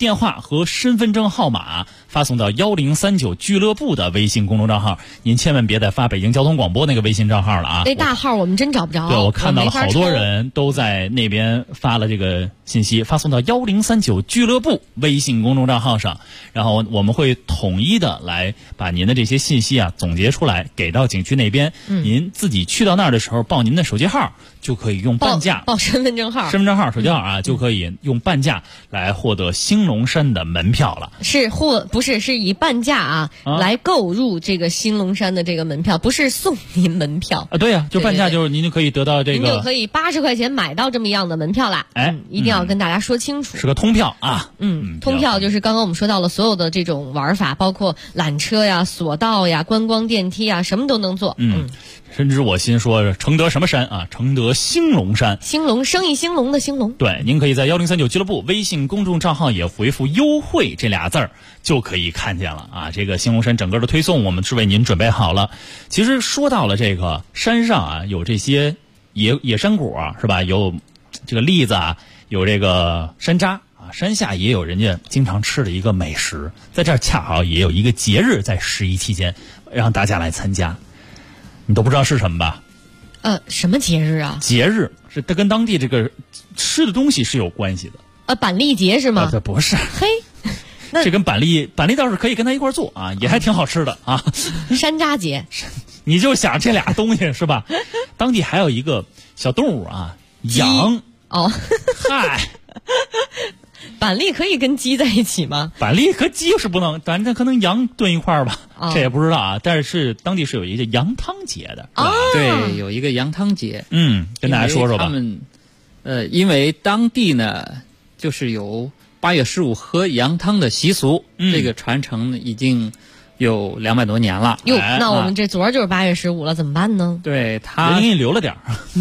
电话和身份证号码发送到1039俱乐部的微信公众账号，您千万别再发北京交通广播那个微信账号了啊！ 那大号我们真找不着。 对，我看到了好多人都在那边发了这个信息，发送到1039俱乐部微信公众账号上，然后我们会统一的来把您的这些信息啊总结出来，给到景区那边。您自己去到那儿的时候报您的手机号，就可以用半价报身份证号、 手机号啊，就可以用半价来获得兴隆山的门票了。 是以半价来购入这个兴隆山的这个门票，不是送您门票啊。对呀，就半价，就是您就可以得到这个， 您就可以80块钱买到这么样的门票啦。一定要跟大家说清楚， 是个通票啊。 通票就是刚刚我们说到了所有的这种玩法，包括缆车呀、索道呀、观光电梯啊，什么都能做。 深知我心说承德什么山啊？承德兴隆山， 兴隆生意兴隆的兴隆。 对，您可以在1039俱乐部微信公众账号也回复优惠这俩字儿，就可以看见了啊。这个兴隆山整个的推送我们是为您准备好了。其实说到了这个山上啊，有这些野山果是吧？有这个栗子啊，有这个山楂啊，山下也有人家经常吃的一个美食，在这儿恰好也有一个节日在11期间让大家来参加。你都不知道是什么吧？ 什么节日啊？ 节日是它跟当地这个吃的东西是有关系的。 板栗节是吗？ 不是。 嘿， 这跟板栗倒是可以跟它一块做啊，也还挺好吃的啊。 山楂节， 你就想这俩东西是吧？当地还有一个小动物啊，羊。 哦， 嗨。 板栗可以跟鸡在一起吗？ 板栗和鸡是不能，反正可能羊炖一块儿吧，这也不知道啊。但是当地是有一个羊汤节的对，有一个羊汤节。 跟大家说说吧。 他们，因为当地呢，就是有8月15喝羊汤的习俗，这个传承已经有200多年了。 哟，那我们这昨儿就是8月15了，怎么办呢？ 对，他给你留了点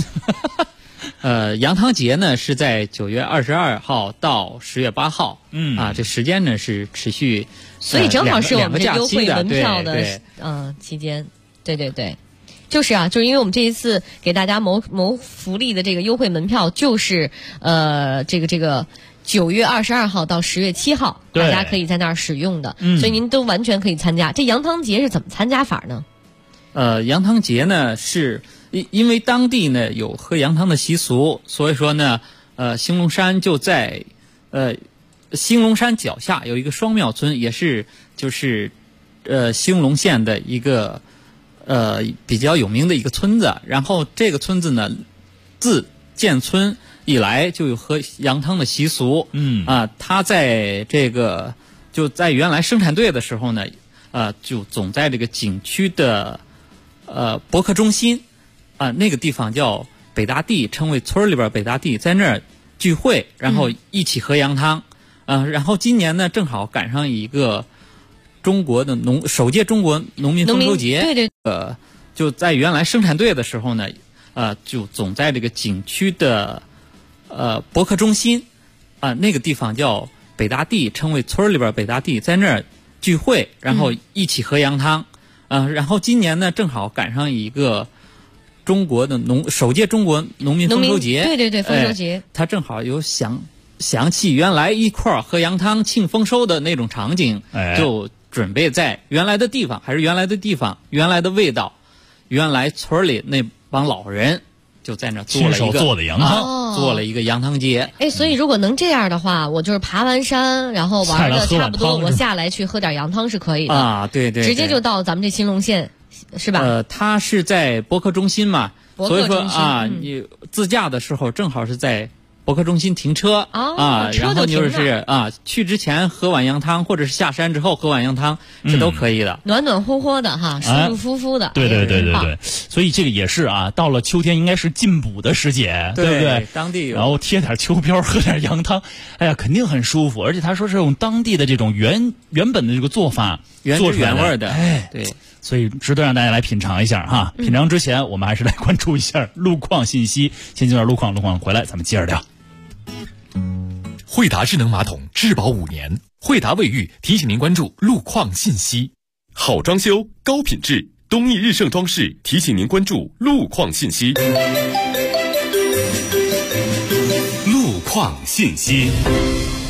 羊汤节呢是在9月22号到10月8号，这时间呢是持续， 所以正好是我们这优惠门票的期间，对，就是啊，就是因为我们这一次给大家谋福利的这个优惠门票，就是这个9月22号到10月7号，大家可以在那儿使用的，所以您都完全可以参加。这羊汤节是怎么参加法呢？ 羊汤节呢是。因为当地呢有喝羊汤的习俗，所以说呢，兴隆山就在兴隆山脚下有一个双庙村，也是就是兴隆县的一个比较有名的一个村子。然后这个村子呢，自建村以来就有喝羊汤的习俗。他在这个就在原来生产队的时候呢，就总在这个景区的博客中心。那个地方叫北大地，称为村里边北大地，在那儿聚会，然后一起喝羊汤。然后今年呢，正好赶上一个中国的首届中国农民丰收节。 对。 就在原来生产队的时候呢，就总在这个景区的博客中心，那个地方叫北大地，称为村里边北大地，在那儿聚会，然后一起喝羊汤。然后今年呢，正好赶上一个。中国的首届中国农民丰收节， 对，丰收节， 他正好有想起原来一块儿喝羊汤庆丰收的那种场景，就准备在原来的地方，还是原来的地方，原来的味道，原来村里那帮老人就在那做了一个做的羊汤， 做了一个羊汤节。 所以如果能这样的话，我就是爬完山，然后玩的差不多，我下来去喝点羊汤是可以的啊，对， 直接就到咱们这兴隆县。是吧？ 它是在博客中心嘛，所以说你自驾的时候正好是在博客中心停车然后就是去之前喝碗羊汤，或者是下山之后喝碗羊汤是都可以的， 暖暖和和的哈，舒舒服服的。 对，所以这个也是到了秋天应该是进补的时节，对不对？ 当地然后贴点秋膘，喝点羊汤，哎呀，肯定很舒服。而且他说是用当地的这种原本的这个做法， 原汁原味的， 对。所以值得让大家来品尝一下哈。品尝之前，我们还是来关注一下路况信息。先进段路况回来咱们接着聊。 惠达智能马桶质保5年，惠达卫浴提醒您关注路况信息。好装修高品质，东义日盛装饰提醒您关注路况信息。路况信息。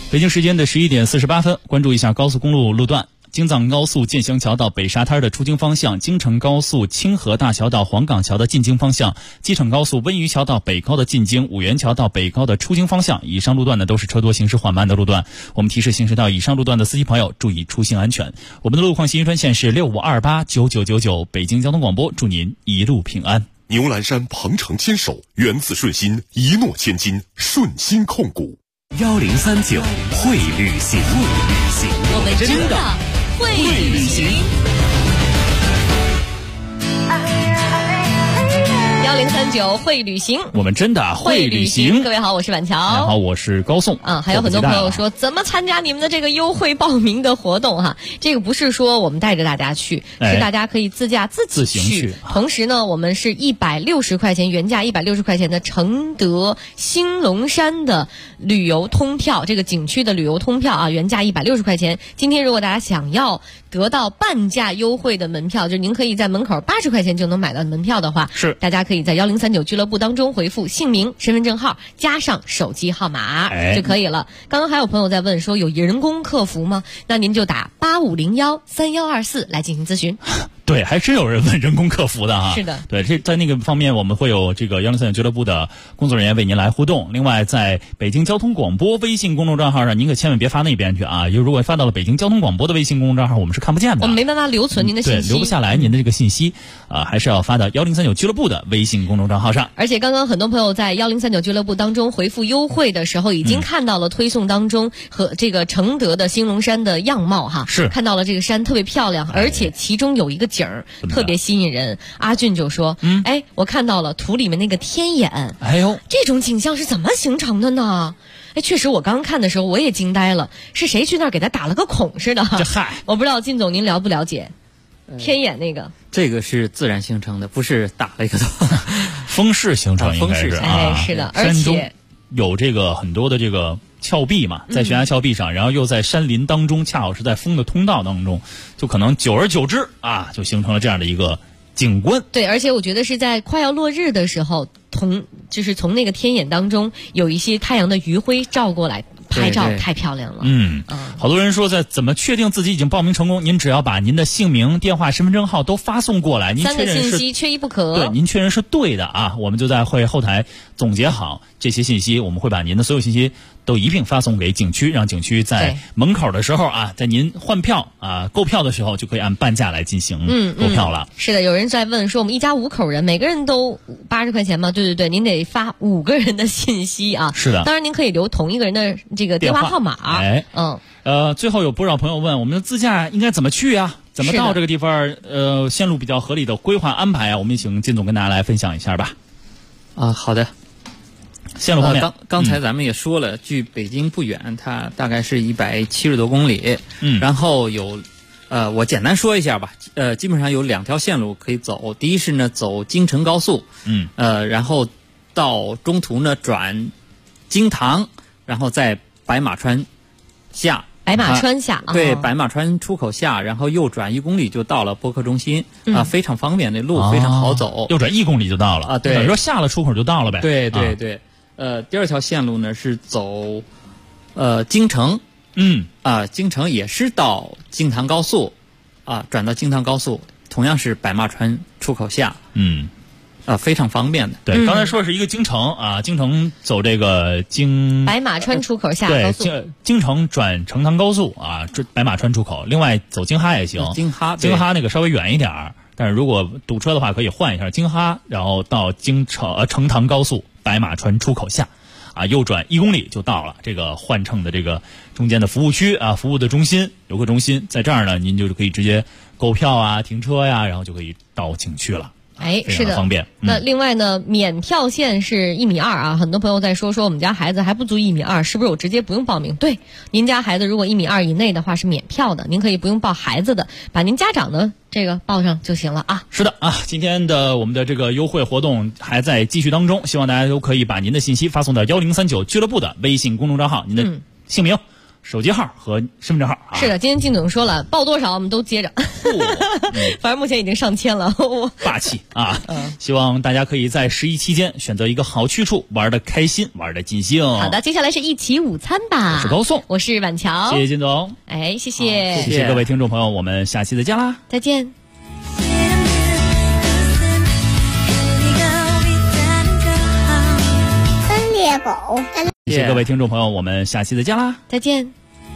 北京时间的11点48分，关注一下高速公路路段。京藏高速建祥桥到北沙滩的出京方向，京承高速清河大桥到黄岗桥的进京方向，机场高速温榆桥到北高的进京，五原桥到北高的出京方向，以上路段呢都是车多行驶缓慢的路段。我们提示行驶到以上路段的司机朋友注意出行安全。我们的路况信息专线是65289999，北京交通广播，祝您一路平安。 牛栏山鹏程牵手，源自顺心，一诺千金，顺心控股。 1039会旅行， 我们真的会旅行。 1039会旅行， 我们真的会旅行。 各位好，我是板桥。 大家好，我是高颂。 还有很多朋友说怎么参加你们的这个优惠报名的活动哈？这个不是说我们带着大家去，是大家可以自驾自行去。同时呢，我们是160块钱，原价160块钱的承德兴隆山的旅游通票，这个景区的旅游通票啊，原价160块钱。今天如果大家想要得到半价优惠的门票，就您可以在门口80块钱就能买到门票的话， 是大家可以在1039俱乐部当中回复姓名、身份证号加上手机号码就可以了。刚刚还有朋友在问说有人工客服吗？那您就打85013124来进行咨询。 对，还真有人问人工客服的哈。 是的， 对，这在那个方面我们会有这个1039俱乐部的工作人员为您来互动。另外，在北京交通广播微信公众账号上，您可千万别发那边去啊！如果发到了北京交通广播的微信公众账号，我们是看不见的， 我们没办法留存您的信息， 对，留不下来您的这个信息还是要发到1039俱乐部的微信公众账号上。 而且刚刚很多朋友在1039俱乐部当中回复优惠的时候，已经看到了推送当中和这个承德的兴隆山的样貌哈， 是看到了这个山特别漂亮，而且其中有一个景儿特别吸引人。阿俊就说：“我看到了图里面那个天眼， 哎呦， 这种景象是怎么形成的呢？”确实，我刚看的时候我也惊呆了，是谁去那儿给他打了个孔似的？ 这嗨， 我不知道靳总您了不了解天眼那个？ 这个是自然形成的，不是打了一个洞， 风势形成应该是是的，而且有这个很多的这个峭壁嘛，在悬崖峭壁上，然后又在山林当中，恰好是在风的通道当中，就可能久而久之就形成了这样的一个景观。 对，而且我觉得是在快要落日的时候，就是从那个天眼当中有一些太阳的余晖照过来拍照，太漂亮了。 好多人说在怎么确定自己已经报名成功？您只要把您的姓名、电话、身份证号都发送过来，您确认是3个信息缺一不可。 对，您确认是对的啊，我们就在后台总结好这些信息，我们会把您的所有信息都一并发送给景区，让景区在门口的时候在您换票购票的时候就可以按半价来进行购票了。 是的，有人在问说我们一家5口人，每个人都80块钱吗？对对对，您得发5个人的信息啊。 是的， 当然您可以留同一个人的这个电话号码。 最后有不少朋友问我们的自驾应该怎么去啊？怎么到这个地方？线路比较合理的规划安排啊，我们也请靳总跟大家来分享一下吧。 好的。 线路方面， 刚才咱们也说了，距北京不远，它大概是170多公里。然后有，我简单说一下吧。基本上有2条线路可以走。第一是呢走京承高速，然后到中途呢转京塘，然后在白马川下。 白马川下， 对，白马川出口下，然后右转1公里就到了播客中心非常方便，那路非常好走。 右转1公里就到了对， 等于说下了出口就到了呗。 对对对。第2条线路呢是走京承，京承也是到京塘高速转到京塘高速，同样是白马川出口下，非常方便的。 对，刚才说的是一个京承京承走这个白马川出口下高速， 对，京承转成塘高速白马川出口，另外走京哈也行， 京哈那个稍微远一点，但是如果堵车的话可以换一下京哈，然后到成塘高速白马川出口下右转1公里就到了这个换乘的这个中间的服务区服务的中心，游客中心，在这儿呢您就可以直接购票停车然后就可以到景区了。 是的， 方便。 那另外呢，免票线是1.2米很多朋友在说我们家孩子还不足1.2米，是不是我直接不用报名？对，您家孩子如果1.2米以内的话是免票的，您可以不用报孩子的，把您家长的这个报上就行了是的今天的我们的这个优惠活动还在继续当中，希望大家都可以把您的信息发送到1039俱乐部的微信公众账号，您的姓名、 手机号和身份证号啊。 是的，今天靳总说了，报多少我们都接着。反正目前已经上千了。 霸气啊！希望大家可以在11期间选择一个好去处，玩得开心，玩得尽兴。 好的，接下来是一起午餐吧。 我是高颂， 我是婉乔。 谢谢靳总。 哎，谢谢， 谢谢各位听众朋友，我们下期再见啦！ 再见。 谢谢各位听众朋友，我们下期再见啦！ 再见。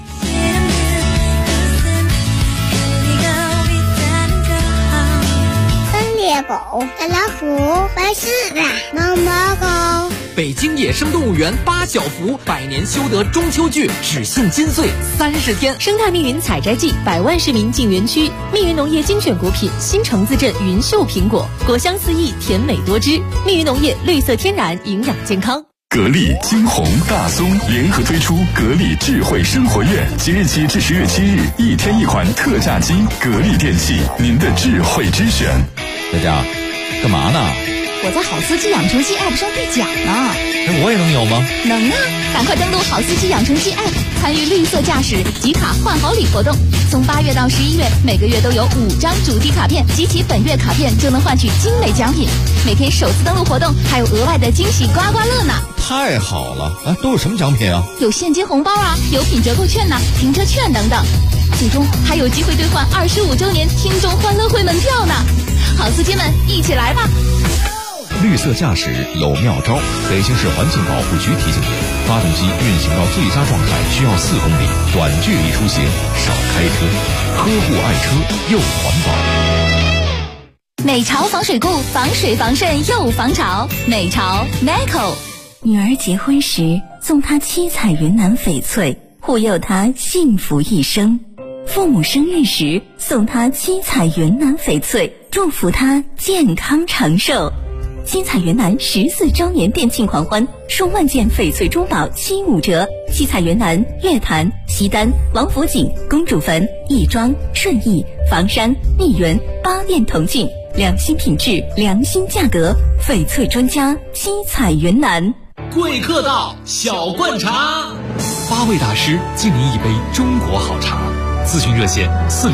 狗的老虎办事啦，那么高。 北京野生动物园8小福百年修得中秋剧只限金穗30天。 生态密云采摘季，100万市民进园区。密云农业精选果品新城自镇云秀苹果，果香四溢，甜美多汁。密云农业绿色天然，营养健康。 格力、金鸿、大松联合推出格力智慧生活月，即日起至10月7日，1天1款特价机。格力电器，您的智慧之选。 大家干嘛呢？ 我在好司机养成记 App 上兑奖呢。 我也能有吗？ 能啊！赶快登录好司机养成记 App， 参与绿色驾驶集卡换好礼活动。从8月到11月，每个月都有5张主题卡片，集齐本月卡片就能换取精美奖品。每天首次登录活动还有额外的惊喜刮刮乐呢！ 太好了！都有什么奖品啊？ 有现金红包啊，有品折扣券呐、停车券等等。最终还有机会兑换25周年听众欢乐会门票呢！好司机们，一起来吧！ 绿色驾驶有妙招，北京市环境保护局提醒您：发动机运行到最佳状态需要4公里，短距离出行少开车，呵护爱车又环保。 美潮防水固，防水防渗又防潮。美潮 Neco。 女儿结婚时送她七彩云南翡翠，护佑她幸福一生。父母生日时送她七彩云南翡翠，祝福她健康长寿。七彩云南14周年店庆狂欢，数万件翡翠珠宝75折。七彩云南、月坛、西单、王府井、公主坟、亦庄、顺义、房山、蜜源8店同庆，良心品质，良心价格，翡翠专家七彩云南。 贵客到，小罐茶 ，8位大师敬您一杯中国好茶。咨询热线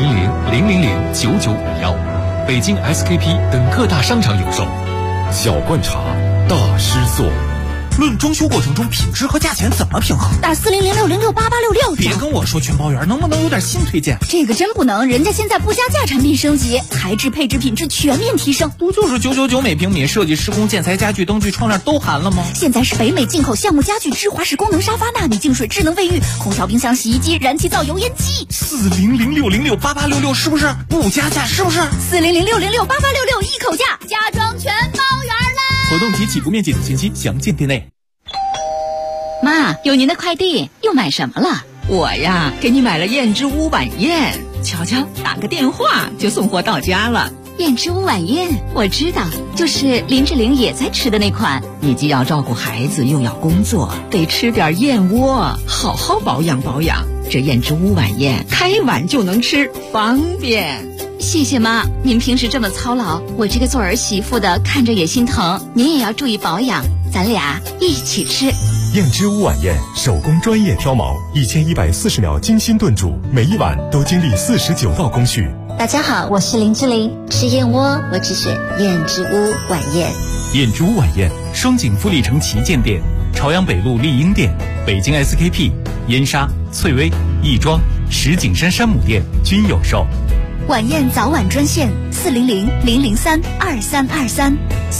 400-000-9951，北京 SKP 等各大商场有售。小罐茶，大师做。 论装修过程中品质和价钱怎么平衡？ 打4006068866。 别跟我说全包圆，能不能有点新推荐？ 这个真不能，人家现在不加价产品升级，材质配置品质全面提升。 不就是999每平米，设计施工建材家具灯具窗帘都含了吗？ 现在是北美进口项目家具，芝华士功能沙发，纳米净水智能卫浴，空调冰箱洗衣机，燃气灶油烟机。 40006068866是不是不加价？是不是 40006068866一口价，家装全包圆啦！ 活动及起步面积等信息详见店内。 妈，有您的快递，又买什么了？ 我呀，给你买了燕之屋晚宴，瞧瞧，打个电话就送货到家了。 燕之屋晚宴，我知道，就是林志玲也在吃的那款。 你既要照顾孩子，又要工作，得吃点燕窝，好好保养保养。这燕之屋晚宴，开碗就能吃，方便。 谢谢妈，您平时这么操劳，我这个做儿媳妇的看着也心疼。您也要注意保养，咱俩一起吃。 燕之屋晚宴，手工专业挑毛，1140秒精心炖煮，每一碗都经历49道工序。 大家好，我是林志玲，吃燕窝我只选燕之屋晚宴。 燕之屋晚宴，双井富力城旗舰店、朝阳北路丽婴店、北京 SKP、燕莎、翠微、亦庄、石景山山姆店均有售。 晚宴早晚专线400-003-2323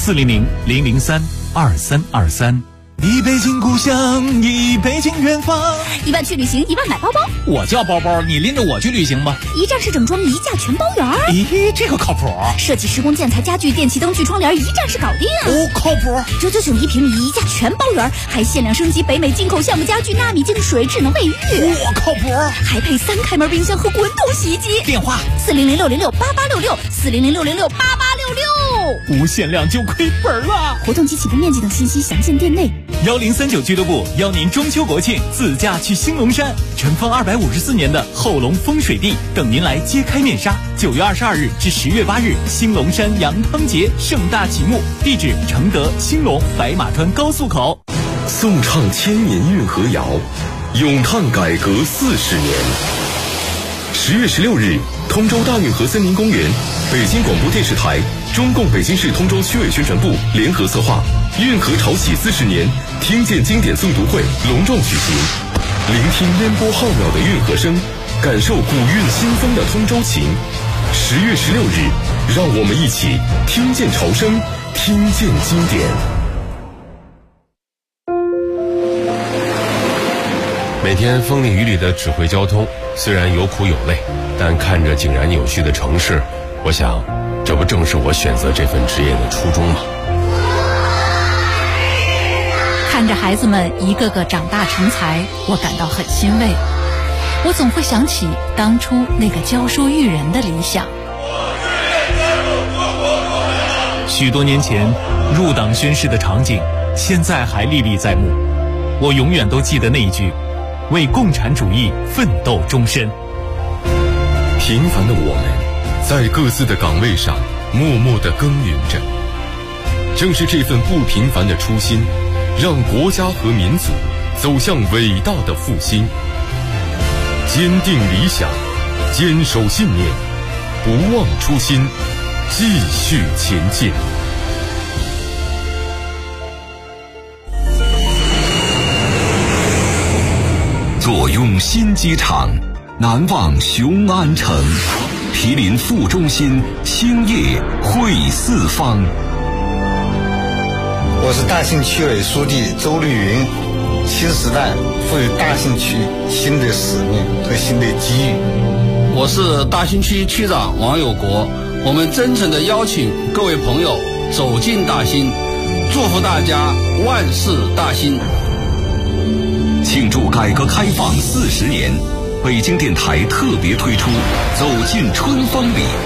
400-003-2323。 一北京故乡，一北京远方。 1万去旅行，1万买包包。 我叫包包，你拎着我去旅行吧。 一站式整装，一价全包圆。 咦，这个靠谱。 设计施工建材家具电器灯具窗帘一站式搞定。 哦，靠谱。 999一平米，一价全包圆，还限量升级北美进口项目家具纳米净水智能卫浴。 我靠谱。 还配3开门冰箱和滚筒洗衣机。 电话 400-606-8866，400-606-8866。 无限量就亏本了。 活动及起步面积等信息详见店内。 1039俱乐部邀您中秋国庆自驾去兴隆山，尘封254年的后龙风水地等您来揭开面纱。9月22日至10月8日，兴隆山羊汤节盛大启幕，地址承德、兴隆白马川高速口。 颂唱千年运河谣， 咏叹改革40年。10月16日，通州大运河森林公园，北京广播电视台、中共北京市通州区委宣传部联合策划运河潮起40年听见经典诵读会隆重举行，聆听烟波浩渺的运河声，感受古韵新风的通州情。10月16日，让我们一起听见潮声，听见经典。 每天风里雨里的指挥交通，虽然有苦有累，但看着井然有序的城市，我想，这不正是我选择这份职业的初衷吗？ 看着孩子们一个个长大成才，我感到很欣慰。我总会想起当初那个教书育人的理想。 许多年前入党宣誓的场景，现在还历历在目。我永远都记得那一句：为共产主义奋斗终身。 平凡的我们，在各自的岗位上默默地耕耘着。正是这份不平凡的初心，让国家和民族走向伟大的复兴。坚定理想，坚守信念，不忘初心，继续前进。 坐拥新机场，难忘雄安城，毗邻副中心，兴业汇四方。 我是大兴区委书记周绿云。新时代赋予大兴区新的使命和新的机遇。 我是大兴区区长王有国，我们真诚地邀请各位朋友走进大兴，祝福大家万事大兴。 庆祝改革开放40年，北京电台特别推出《走进春风里》